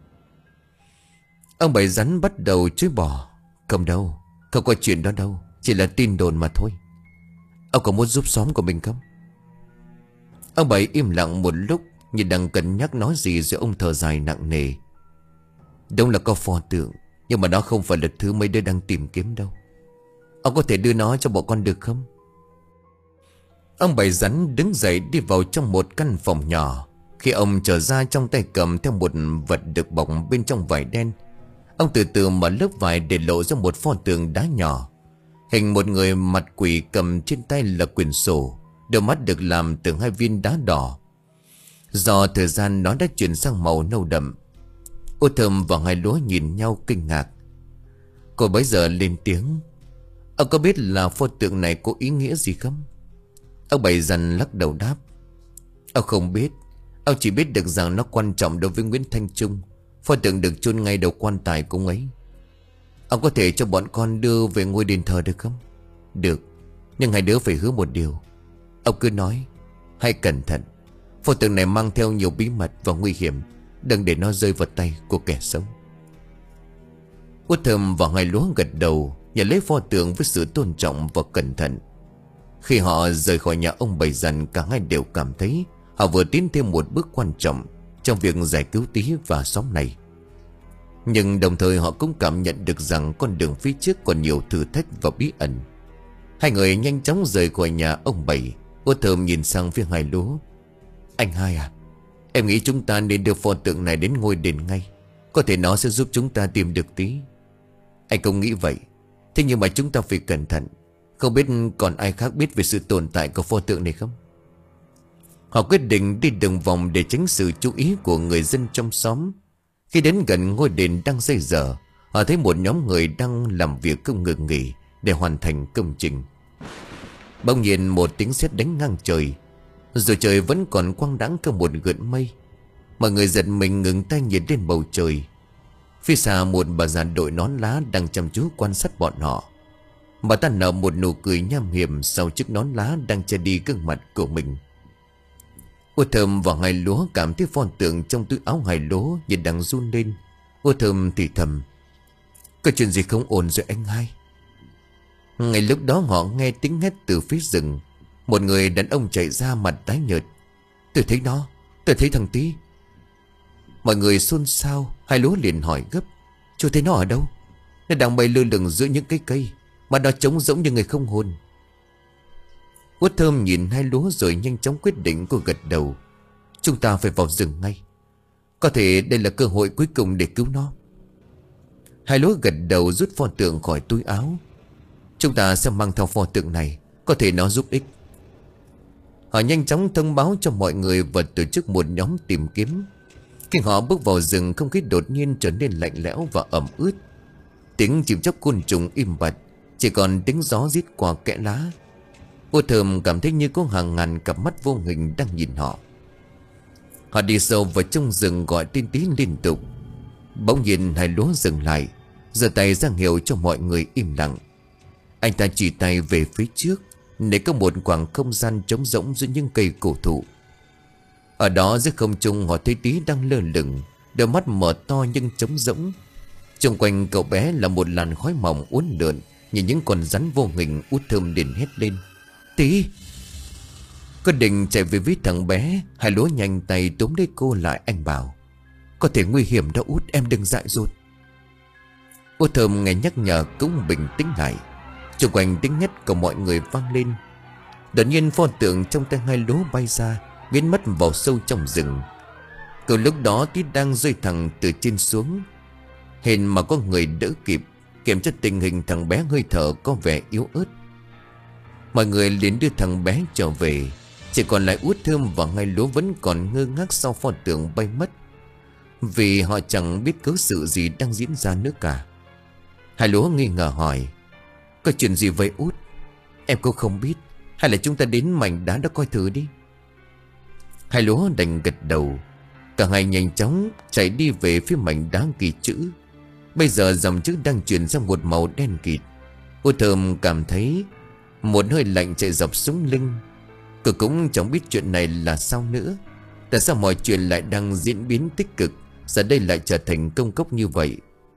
Ông Bảy Rắn bắt đầu chối bỏ: không đâu, không có chuyện đó đâu, chỉ là tin đồn mà thôi. Ông có muốn giúp xóm của mình không? Ông Bảy im lặng một lúc, như đang cân nhắc nói gì, rồi ông thở dài nặng nề: đúng là có pho tượng, nhưng mà đó không phải là thứ mấy đứa đang tìm kiếm đâu. Ông có thể đưa nó cho bọn con được không? Ông Bảy Rắn đứng dậy đi vào trong một căn phòng nhỏ. Khi ông trở ra, trong tay cầm theo một vật được bọc bên trong vải đen. Ông từ từ mở lớp vải để lộ ra một pho tượng đá nhỏ, hình một người mặt quỷ, cầm trên tay là quyển sổ. Đôi mắt được làm từ hai viên đá đỏ. Do thời gian nó đã chuyển sang màu nâu đậm. Út Thơm và Hai Lúa nhìn nhau kinh ngạc. Cô bấy giờ lên tiếng: ông có biết là pho tượng này có ý nghĩa gì không? Ông Bảy Rắn lắc đầu đáp: ông không biết. Ông chỉ biết được rằng nó quan trọng đối với Nguyễn Thanh Trung. Pho tượng được chôn ngay đầu quan tài của ông ấy. Ông có thể cho bọn con đưa về ngôi đền thờ được không? Được, nhưng hai đứa phải hứa một điều. Ông cứ nói: hãy cẩn thận. Pho tượng này mang theo nhiều bí mật và nguy hiểm, đừng để nó rơi vào tay của kẻ xấu. Út Thơm và Hai Lúa gật đầu, nhận lấy pho tượng với sự tôn trọng và cẩn thận. Khi họ rời khỏi nhà ông Bảy Rắn, cả hai đều cảm thấy họ vừa tiến thêm một bước quan trọng trong việc giải cứu Tý và xóm này. Nhưng đồng thời họ cũng cảm nhận được rằng con đường phía trước còn nhiều thử thách và bí ẩn. Hai người nhanh chóng rời khỏi nhà ông Bảy. Út Thơm nhìn sang phía Hai Lúa: anh Hai à, em nghĩ chúng ta nên đưa pho tượng này đến ngôi đền ngay. Có thể nó sẽ giúp chúng ta tìm được Tý. Anh cũng nghĩ vậy. Thế nhưng mà chúng ta phải cẩn thận. Không biết còn ai khác biết về sự tồn tại của pho tượng này không? Họ quyết định đi đường vòng để tránh sự chú ý của người dân trong xóm. Khi đến gần ngôi đền đang xây dở, họ thấy một nhóm người đang làm việc không ngừng nghỉ để hoàn thành công trình. Bỗng nhiên một tiếng sét đánh ngang trời, rồi trời vẫn còn quang đãng cơ một gợn mây. Mọi người giật mình ngừng tay nhìn lên bầu trời. Phía xa một bà già đội nón lá đang chăm chú quan sát bọn họ. Bà ta nở một nụ cười nham hiểm sau chiếc nón lá đang che đi gương mặt của mình. Ô Thơm và Hai Lúa cảm thấy pho tượng trong túi áo Hai Lúa như đang run lên. Ô Thơm thì thầm: có chuyện gì không ổn rồi anh Hai? Ngay lúc đó họ nghe tiếng hét từ phía rừng. Một người đàn ông chạy ra, mặt tái nhợt. Tôi thấy nó, tôi thấy thằng Tí. Mọi người xôn xao. Hai Lúa liền hỏi gấp: chú thấy nó ở đâu? Nó đang bay lơ lửng giữa những cái cây, mà nó trống rỗng như người không hồn. Út Thơm nhìn Hai Lúa rồi nhanh chóng quyết định. Cô gật đầu: chúng ta phải vào rừng ngay. Có thể đây là cơ hội cuối cùng để cứu nó. Hai Lúa gật đầu rút pho tượng khỏi túi áo. Chúng ta sẽ mang theo pho tượng này, có thể nó giúp ích. Họ nhanh chóng thông báo cho mọi người và tổ chức một nhóm tìm kiếm. Khi họ bước vào rừng, không khí đột nhiên trở nên lạnh lẽo và ẩm ướt. Tiếng chim chóc côn trùng im bặt, chỉ còn tiếng gió rít qua kẽ lá. Cô Thơm cảm thấy như có hàng ngàn cặp mắt vô hình đang nhìn họ. Họ đi sâu vào trong rừng gọi tên Tí liên tục. Bỗng nhiên Hai Lúa dừng lại, giơ tay ra hiệu cho mọi người im lặng. Anh ta chỉ tay về phía trước, để có một khoảng không gian trống rỗng giữa những cây cổ thụ. Ở đó dưới không trung họ thấy Tí đang lơ lửng, đôi mắt mở to nhưng trống rỗng. Xung quanh cậu bé là một làn khói mỏng uốn lượn, như những con rắn vô hình. Út Thơm liền hét lên: Tí! Có định chạy về với thằng bé. Hai Lúa nhanh tay túm lấy cô lại. Anh bảo: có thể nguy hiểm đó Út, em đừng dại dột. Út Thơm nghe nhắc nhở cũng bình tĩnh lại. Xung quanh tiếng hét của mọi người vang lên. Đột nhiên pho tượng trong tay Hai Lúa bay ra, biến mất vào sâu trong rừng. Cậu lúc đó Tí đang rơi thẳng từ trên xuống. Hèn mà có người đỡ kịp, kiểm tra tình hình thằng bé hơi thở có vẻ yếu ớt. Mọi người liền đưa thằng bé trở về. Chỉ còn lại Út Thơm và Hai Lúa vẫn còn ngơ ngác sau pho tượng bay mất, vì họ chẳng biết cớ sự gì đang diễn ra nữa cả. Hai Lúa nghi ngờ hỏi: có chuyện gì vậy Út? Em cũng không biết. Hay là chúng ta đến mảnh đá đó coi thử đi. Hai Lúa đành gật đầu. Cả hai nhanh chóng chạy đi về phía mảnh đá ghi chữ. Bây giờ dòng chữ đang chuyển sang một màu đen kịt. Út Thơm cảm thấy một hơi lạnh chạy dọc sống lưng. Cô cũng chẳng biết chuyện này là sao nữa. Tại sao mọi chuyện lại đang diễn biến tích cực, giờ đây lại trở thành công cốc như vậy?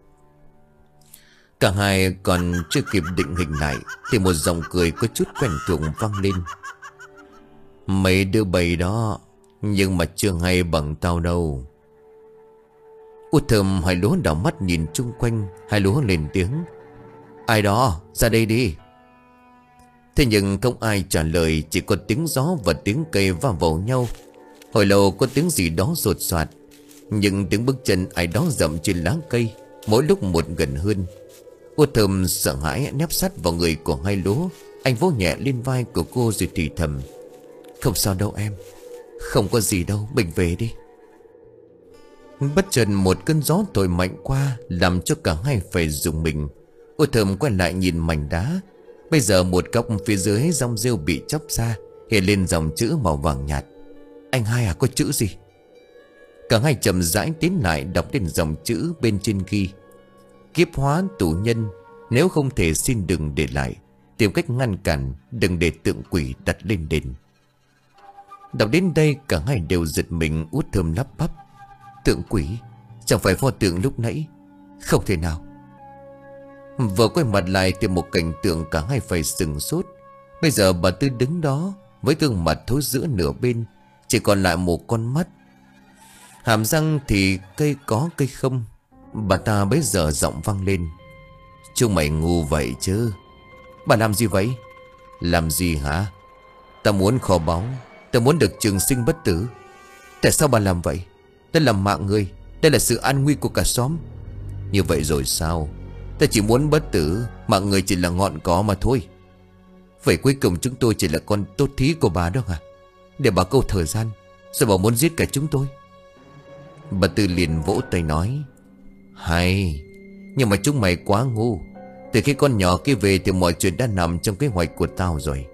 Cả hai còn chưa kịp định hình lại thì một giọng cười có chút quen thuộc vang lên: mấy đứa bầy đó, nhưng mà chưa hay bằng tao đâu. Út Thơm Hai Lúa đảo mắt nhìn chung quanh. Hai Lúa lên tiếng: ai đó, ra đây đi. Thế nhưng không ai trả lời, chỉ có tiếng gió và tiếng cây va vào nhau. Hồi lâu có tiếng gì đó rột soạt, nhưng tiếng bước chân ai đó dậm trên lá cây, mỗi lúc một gần hơn. Út Thơm sợ hãi nép sát vào người của Hai Lúa. Anh vỗ nhẹ lên vai của cô rồi thì thầm: không sao đâu em, không có gì đâu, mình về đi. Bất chợt một cơn gió thổi mạnh qua, làm cho cả hai phải rùng mình. Út Thơm quay lại nhìn mảnh đá. Bây giờ một góc phía dưới dòng rêu bị chóc ra, hiện lên dòng chữ màu vàng nhạt: anh Hai à, có chữ gì? Cả hai chậm rãi tiến lại, đọc lên dòng chữ bên trên ghi: kiếp hóa tù nhân, nếu không thể xin đừng để lại, tìm cách ngăn cản, đừng để tượng quỷ đặt lên đền. Đọc đến đây cả hai đều giật mình. Út Thơm lắp bắp: tượng quỷ? Chẳng phải pho tượng lúc nãy? Không thể nào. Vừa quay mặt lại thì một cảnh tượng cả hai phải sừng sốt. Bây giờ bà Tư đứng đó với gương mặt thối rữa nửa bên, chỉ còn lại một con mắt. Hàm răng thì cây có cây không. Bà ta bây giờ giọng vang lên: chúng mày ngu vậy chứ? Bà làm gì vậy? Làm gì hả? Ta muốn kho báu, ta muốn được trường sinh bất tử. Tại sao bà làm vậy? Đây là mạng người, đây là sự an nguy của cả xóm. Như vậy rồi sao? Ta chỉ muốn bất tử, mạng người chỉ là ngọn cỏ mà thôi. Vậy cuối cùng chúng tôi chỉ là con tốt thí của bà đó à? Để bà câu thời gian, rồi bà muốn giết cả chúng tôi. Bà Tư liền vỗ tay nói: Hay, nhưng mà chúng mày quá ngu. Từ khi con nhỏ kia về thì mọi chuyện đã nằm trong kế hoạch của tao rồi.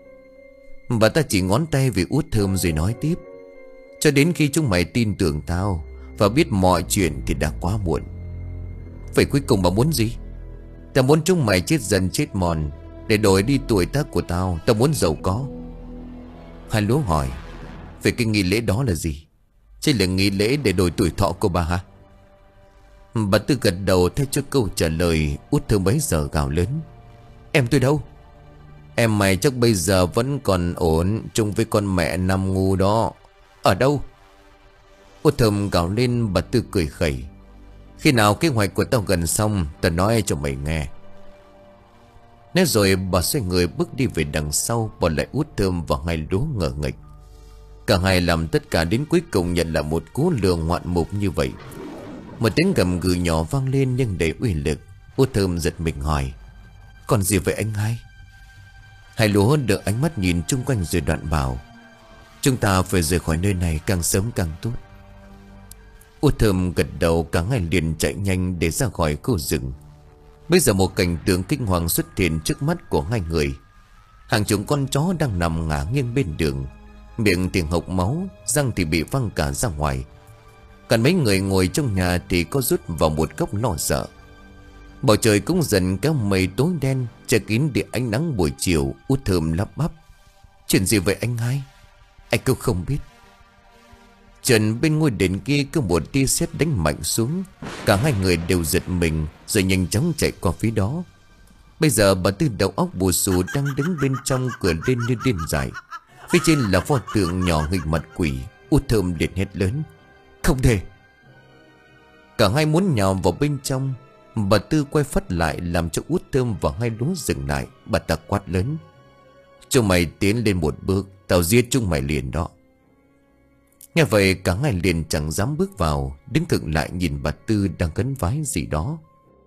Bà ta chỉ ngón tay về Út Thơm rồi nói tiếp: Cho đến khi chúng mày tin tưởng tao và biết mọi chuyện thì đã quá muộn. Vậy cuối cùng bà muốn gì? Tao muốn chúng mày chết dần chết mòn để đổi đi tuổi tác của tao. Tao muốn giàu có. Hai lúa hỏi: Vậy cái nghi lễ đó là gì? Chứ là nghi lễ để đổi tuổi thọ của bà hả? Bà Tư gật đầu theo cho câu trả lời. Út Thơm bấy giờ gào lớn: Em tôi đâu? Em mày chắc bây giờ vẫn còn ổn chung với con mẹ nằm ngu đó. Ở đâu? Út Thơm gào lên. Bà Tư cười khẩy: Khi nào kế hoạch của tao gần xong, tao nói cho mày nghe. Nói rồi bà xoay người bước đi về đằng sau, bỏ lại Út Thơm và hai lúa ngờ nghịch. Cả hai làm tất cả đến cuối cùng nhận là một cú lừa ngoạn mục như vậy. Một tiếng gầm gừ nhỏ vang lên nhưng đầy uy lực. Út Thơm giật mình hỏi: Còn gì vậy anh hai? Hai lúa đưa ánh mắt nhìn chung quanh rồi đoạn bảo: Chúng ta phải rời khỏi nơi này càng sớm càng tốt. Út Thơm gật đầu. Cả hai liền chạy nhanh để ra khỏi khu rừng. Bây giờ một cảnh tượng kinh hoàng xuất hiện trước mắt của hai người. Hàng chục con chó đang nằm ngả nghiêng bên đường, miệng thì hộc máu, răng thì bị văng cả ra ngoài. Còn mấy người ngồi trong nhà thì có rút vào một góc lo sợ. Bầu trời cũng dần kéo mây tối đen che kín địa ánh nắng buổi chiều. Út Thơm lắp bắp: Chuyện gì vậy anh hai? Anh cũng không biết. Trần bên ngôi đền kia có một tia sét đánh mạnh xuống. Cả hai người đều giật mình rồi nhanh chóng chạy qua phía đó. Bây giờ bà Tư đầu óc bù xù đang đứng bên trong cửa lên như điên dại. Phía trên là pho tượng nhỏ hình mặt quỷ. Út Thơm liền hét lớn: Không thể! Cả hai muốn nhào vào bên trong. Bà Tư quay phắt lại làm cho Út Thơm và hai lúa dừng lại. Bà ta quát lớn: Chúng mày tiến lên một bước, tao giết chúng mày liền đó. Nghe vậy cả hai liền chẳng dám bước vào, đứng khựng lại nhìn bà Tư đang khấn vái gì đó.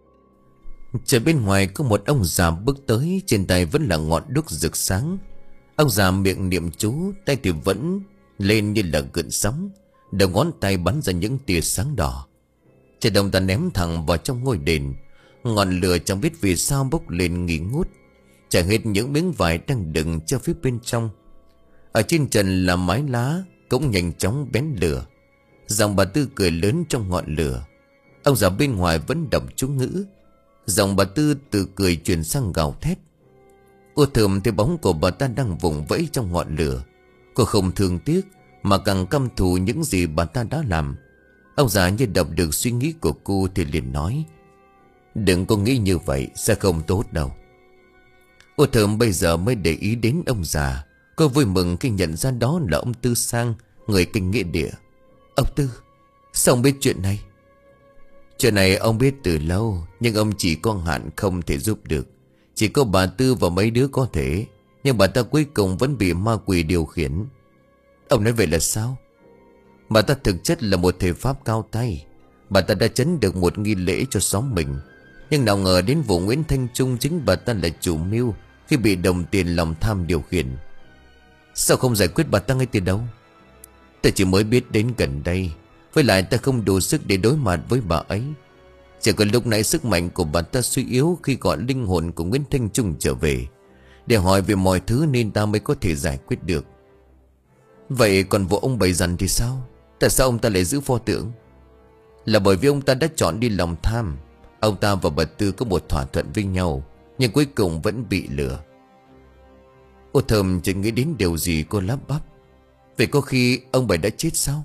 Trời bên ngoài có một ông già bước tới, trên tay vẫn là ngọn đuốc rực sáng. Ông già miệng niệm chú, tay thì vẫn lên như là gợn sóng, đầu ngón tay bắn ra những tia sáng đỏ. Trời đồng ta ném thẳng vào trong ngôi đền. Ngọn lửa chẳng biết vì sao bốc lên nghi ngút, chảy hết những miếng vải đang đựng cho phía bên trong. Ở trên trần là mái lá cũng nhanh chóng bén lửa. Giọng bà Tư cười lớn trong ngọn lửa. Ông già bên ngoài vẫn đọc chú ngữ. Giọng bà Tư từ cười chuyển sang gào thét. Út Thơm thấy bóng của bà ta đang vùng vẫy trong ngọn lửa. Cô không thương tiếc mà càng căm thù những gì bà ta đã làm. Ông già như đọc được suy nghĩ của cô thì liền nói: Đừng có nghĩ như vậy, sẽ không tốt đâu. Út Thơm bây giờ mới để ý đến ông già. Cô vui mừng khi nhận ra đó là ông Tư Sang, người kinh nghĩa địa. Ông Tư, sao ông biết chuyện này? Chuyện này ông biết từ lâu, nhưng ông chỉ có hạn không thể giúp được. Chỉ có bà Tư và mấy đứa có thể, nhưng bà ta cuối cùng vẫn bị ma quỷ điều khiển. Ông nói vậy là sao? Bà ta thực chất là một thầy pháp cao tay. Bà ta đã chấn được một nghi lễ cho xóm mình. Nhưng nào ngờ đến vụ Nguyễn Thanh Trung, chính bà ta là chủ mưu khi bị đồng tiền lòng tham điều khiển. Sao không giải quyết bà ta ngay từ đâu? Ta chỉ mới biết đến gần đây. Với lại ta không đủ sức để đối mặt với bà ấy. Chỉ có lúc nãy sức mạnh của bà ta suy yếu khi gọi linh hồn của Nguyễn Thanh Trung trở về để hỏi về mọi thứ, nên ta mới có thể giải quyết được. Vậy còn vụ ông Bảy Dần thì sao? Tại sao ông ta lại giữ pho tượng? Là bởi vì ông ta đã chọn đi lòng tham. Ông ta và bà Tư có một thỏa thuận với nhau, nhưng cuối cùng vẫn bị lừa. Út Thơm chỉ nghĩ đến điều gì cô lắp bắp: Vậy có khi ông Bảy đã chết sao?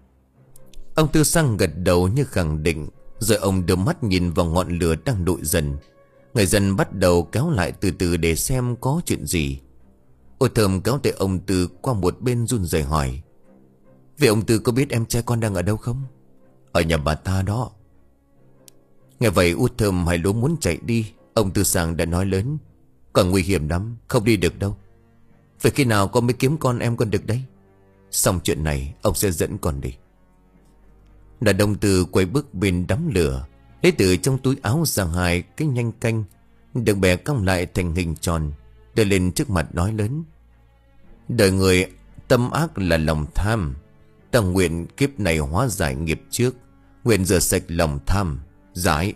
Ông Tư Sang gật đầu như khẳng định. Rồi ông đưa mắt nhìn vào ngọn lửa đang đội dần. Người dân bắt đầu kéo lại từ từ để xem có chuyện gì. Út Thơm kéo tay ông Tư qua một bên run rẩy hỏi: Vậy ông Tư có biết em trai con đang ở đâu không? Ở nhà bà ta đó. Nghe vậy Út Thơm hay lố muốn chạy đi. Ông Tư Sang đã nói lớn: Còn nguy hiểm lắm, không đi được đâu. Vậy khi nào con mới kiếm con em con được đấy? Xong chuyện này ông sẽ dẫn con đi. Đàn ông Tư quay bước bên đám lửa, lấy từ trong túi áo ra hai cái nhanh canh, được bẻ cong lại thành hình tròn, đưa lên trước mặt nói lớn: đời người tâm ác là lòng tham. Ta nguyện kiếp này hóa giải nghiệp trước, nguyện rửa sạch lòng tham. Giải.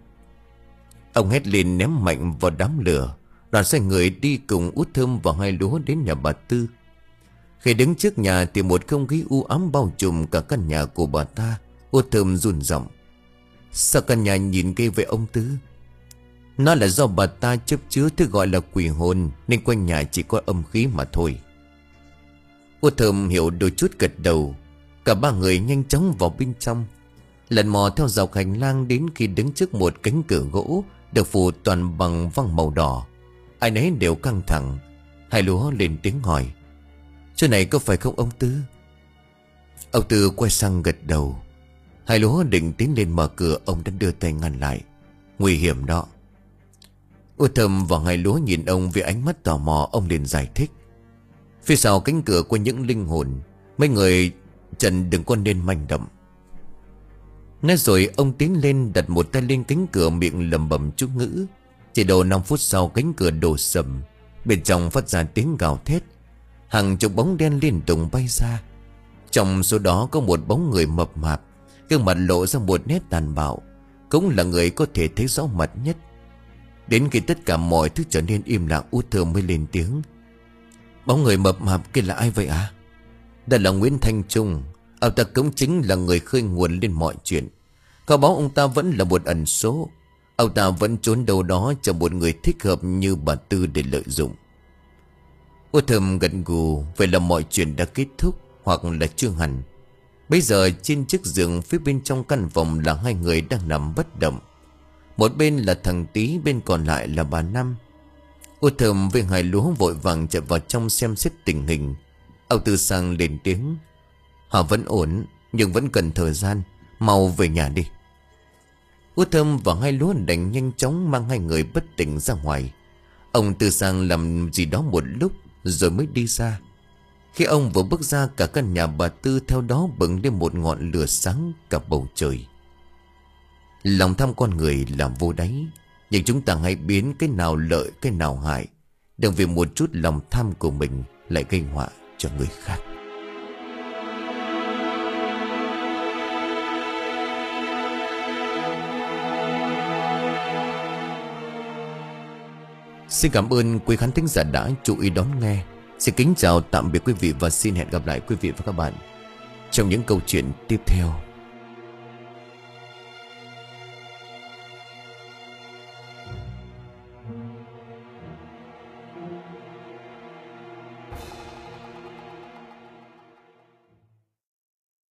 Ông hét lên ném mạnh vào đám lửa. Đoàn xoay người đi cùng Út Thơm và Hai Lúa đến nhà bà Tư. Khi đứng trước nhà thì một không khí u ám bao trùm cả căn nhà của bà ta. Út Thơm run giọng: sao căn nhà nhìn ghê vậy ông Tư? Nó là do bà ta chấp chứa thứ gọi là quỷ hồn, nên quanh nhà chỉ có âm khí mà thôi. Út Thơm hiểu đôi chút gật đầu. Cả ba người nhanh chóng vào bên trong, lần mò theo dọc hành lang đến khi đứng trước một cánh cửa gỗ được phủ toàn bằng văng màu đỏ. Ai nấy đều căng thẳng. Hai Lúa lên tiếng hỏi: chỗ này có phải không ông Tư? Ông Tư quay sang gật đầu. Hai Lúa định tiến lên mở cửa, ông đã đưa tay ngăn lại: nguy hiểm đó. Út Thơm và Hai Lúa nhìn ông với ánh mắt tò mò. Ông liền giải thích: phía sau cánh cửa có những linh hồn, mấy người trần đừng có nên manh động. Nói rồi ông tiến lên đặt một tay lên cánh cửa, miệng lẩm bẩm chú ngữ. Chỉ độ năm phút sau cánh cửa đổ sầm, bên trong phát ra tiếng gào thét. Hàng chục bóng đen liên tục bay ra. Trong số đó có một bóng người mập mạp, gương mặt lộ ra một nét tàn bạo, cũng là người có thể thấy rõ mặt nhất. Đến khi tất cả mọi thứ trở nên im lặng, Út Thơm mới lên tiếng: bóng người mập mạp kia là ai vậy à? Đó là Nguyễn Thanh Trung. Ông ta cũng chính là người khơi nguồn lên mọi chuyện. Kho báu ông ta vẫn là một ẩn số. Ông ta vẫn trốn đâu đó cho một người thích hợp như bà Tư để lợi dụng. Út Thơm gật gù. Vậy là mọi chuyện đã kết thúc, hoặc là chưa hẳn. Bây giờ trên chiếc giường phía bên trong căn phòng là hai người đang nằm bất động. Một bên là thằng Tý, bên còn lại là bà Năm. Út Thơm với Hai Lúa vội vàng chạy vào trong xem xét tình hình. Ông Tư sang lên tiếng: họ vẫn ổn, nhưng vẫn cần thời gian, mau về nhà đi. Út Thơm và Hai Lúa đành nhanh chóng mang hai người bất tỉnh ra ngoài. Ông Tư sang làm gì đó một lúc rồi mới đi ra. Khi ông vừa bước ra, cả căn nhà bà Tư theo đó bừng lên một ngọn lửa sáng cả bầu trời. Lòng tham con người làm vô đáy, nhưng chúng ta hãy biến cái nào lợi cái nào hại. Đừng vì một chút lòng tham của mình lại gây họa cho người khác. Xin cảm ơn quý khán thính giả đã chú ý đón nghe. Xin kính chào tạm biệt quý vị và xin hẹn gặp lại quý vị và các bạn trong những câu chuyện tiếp theo.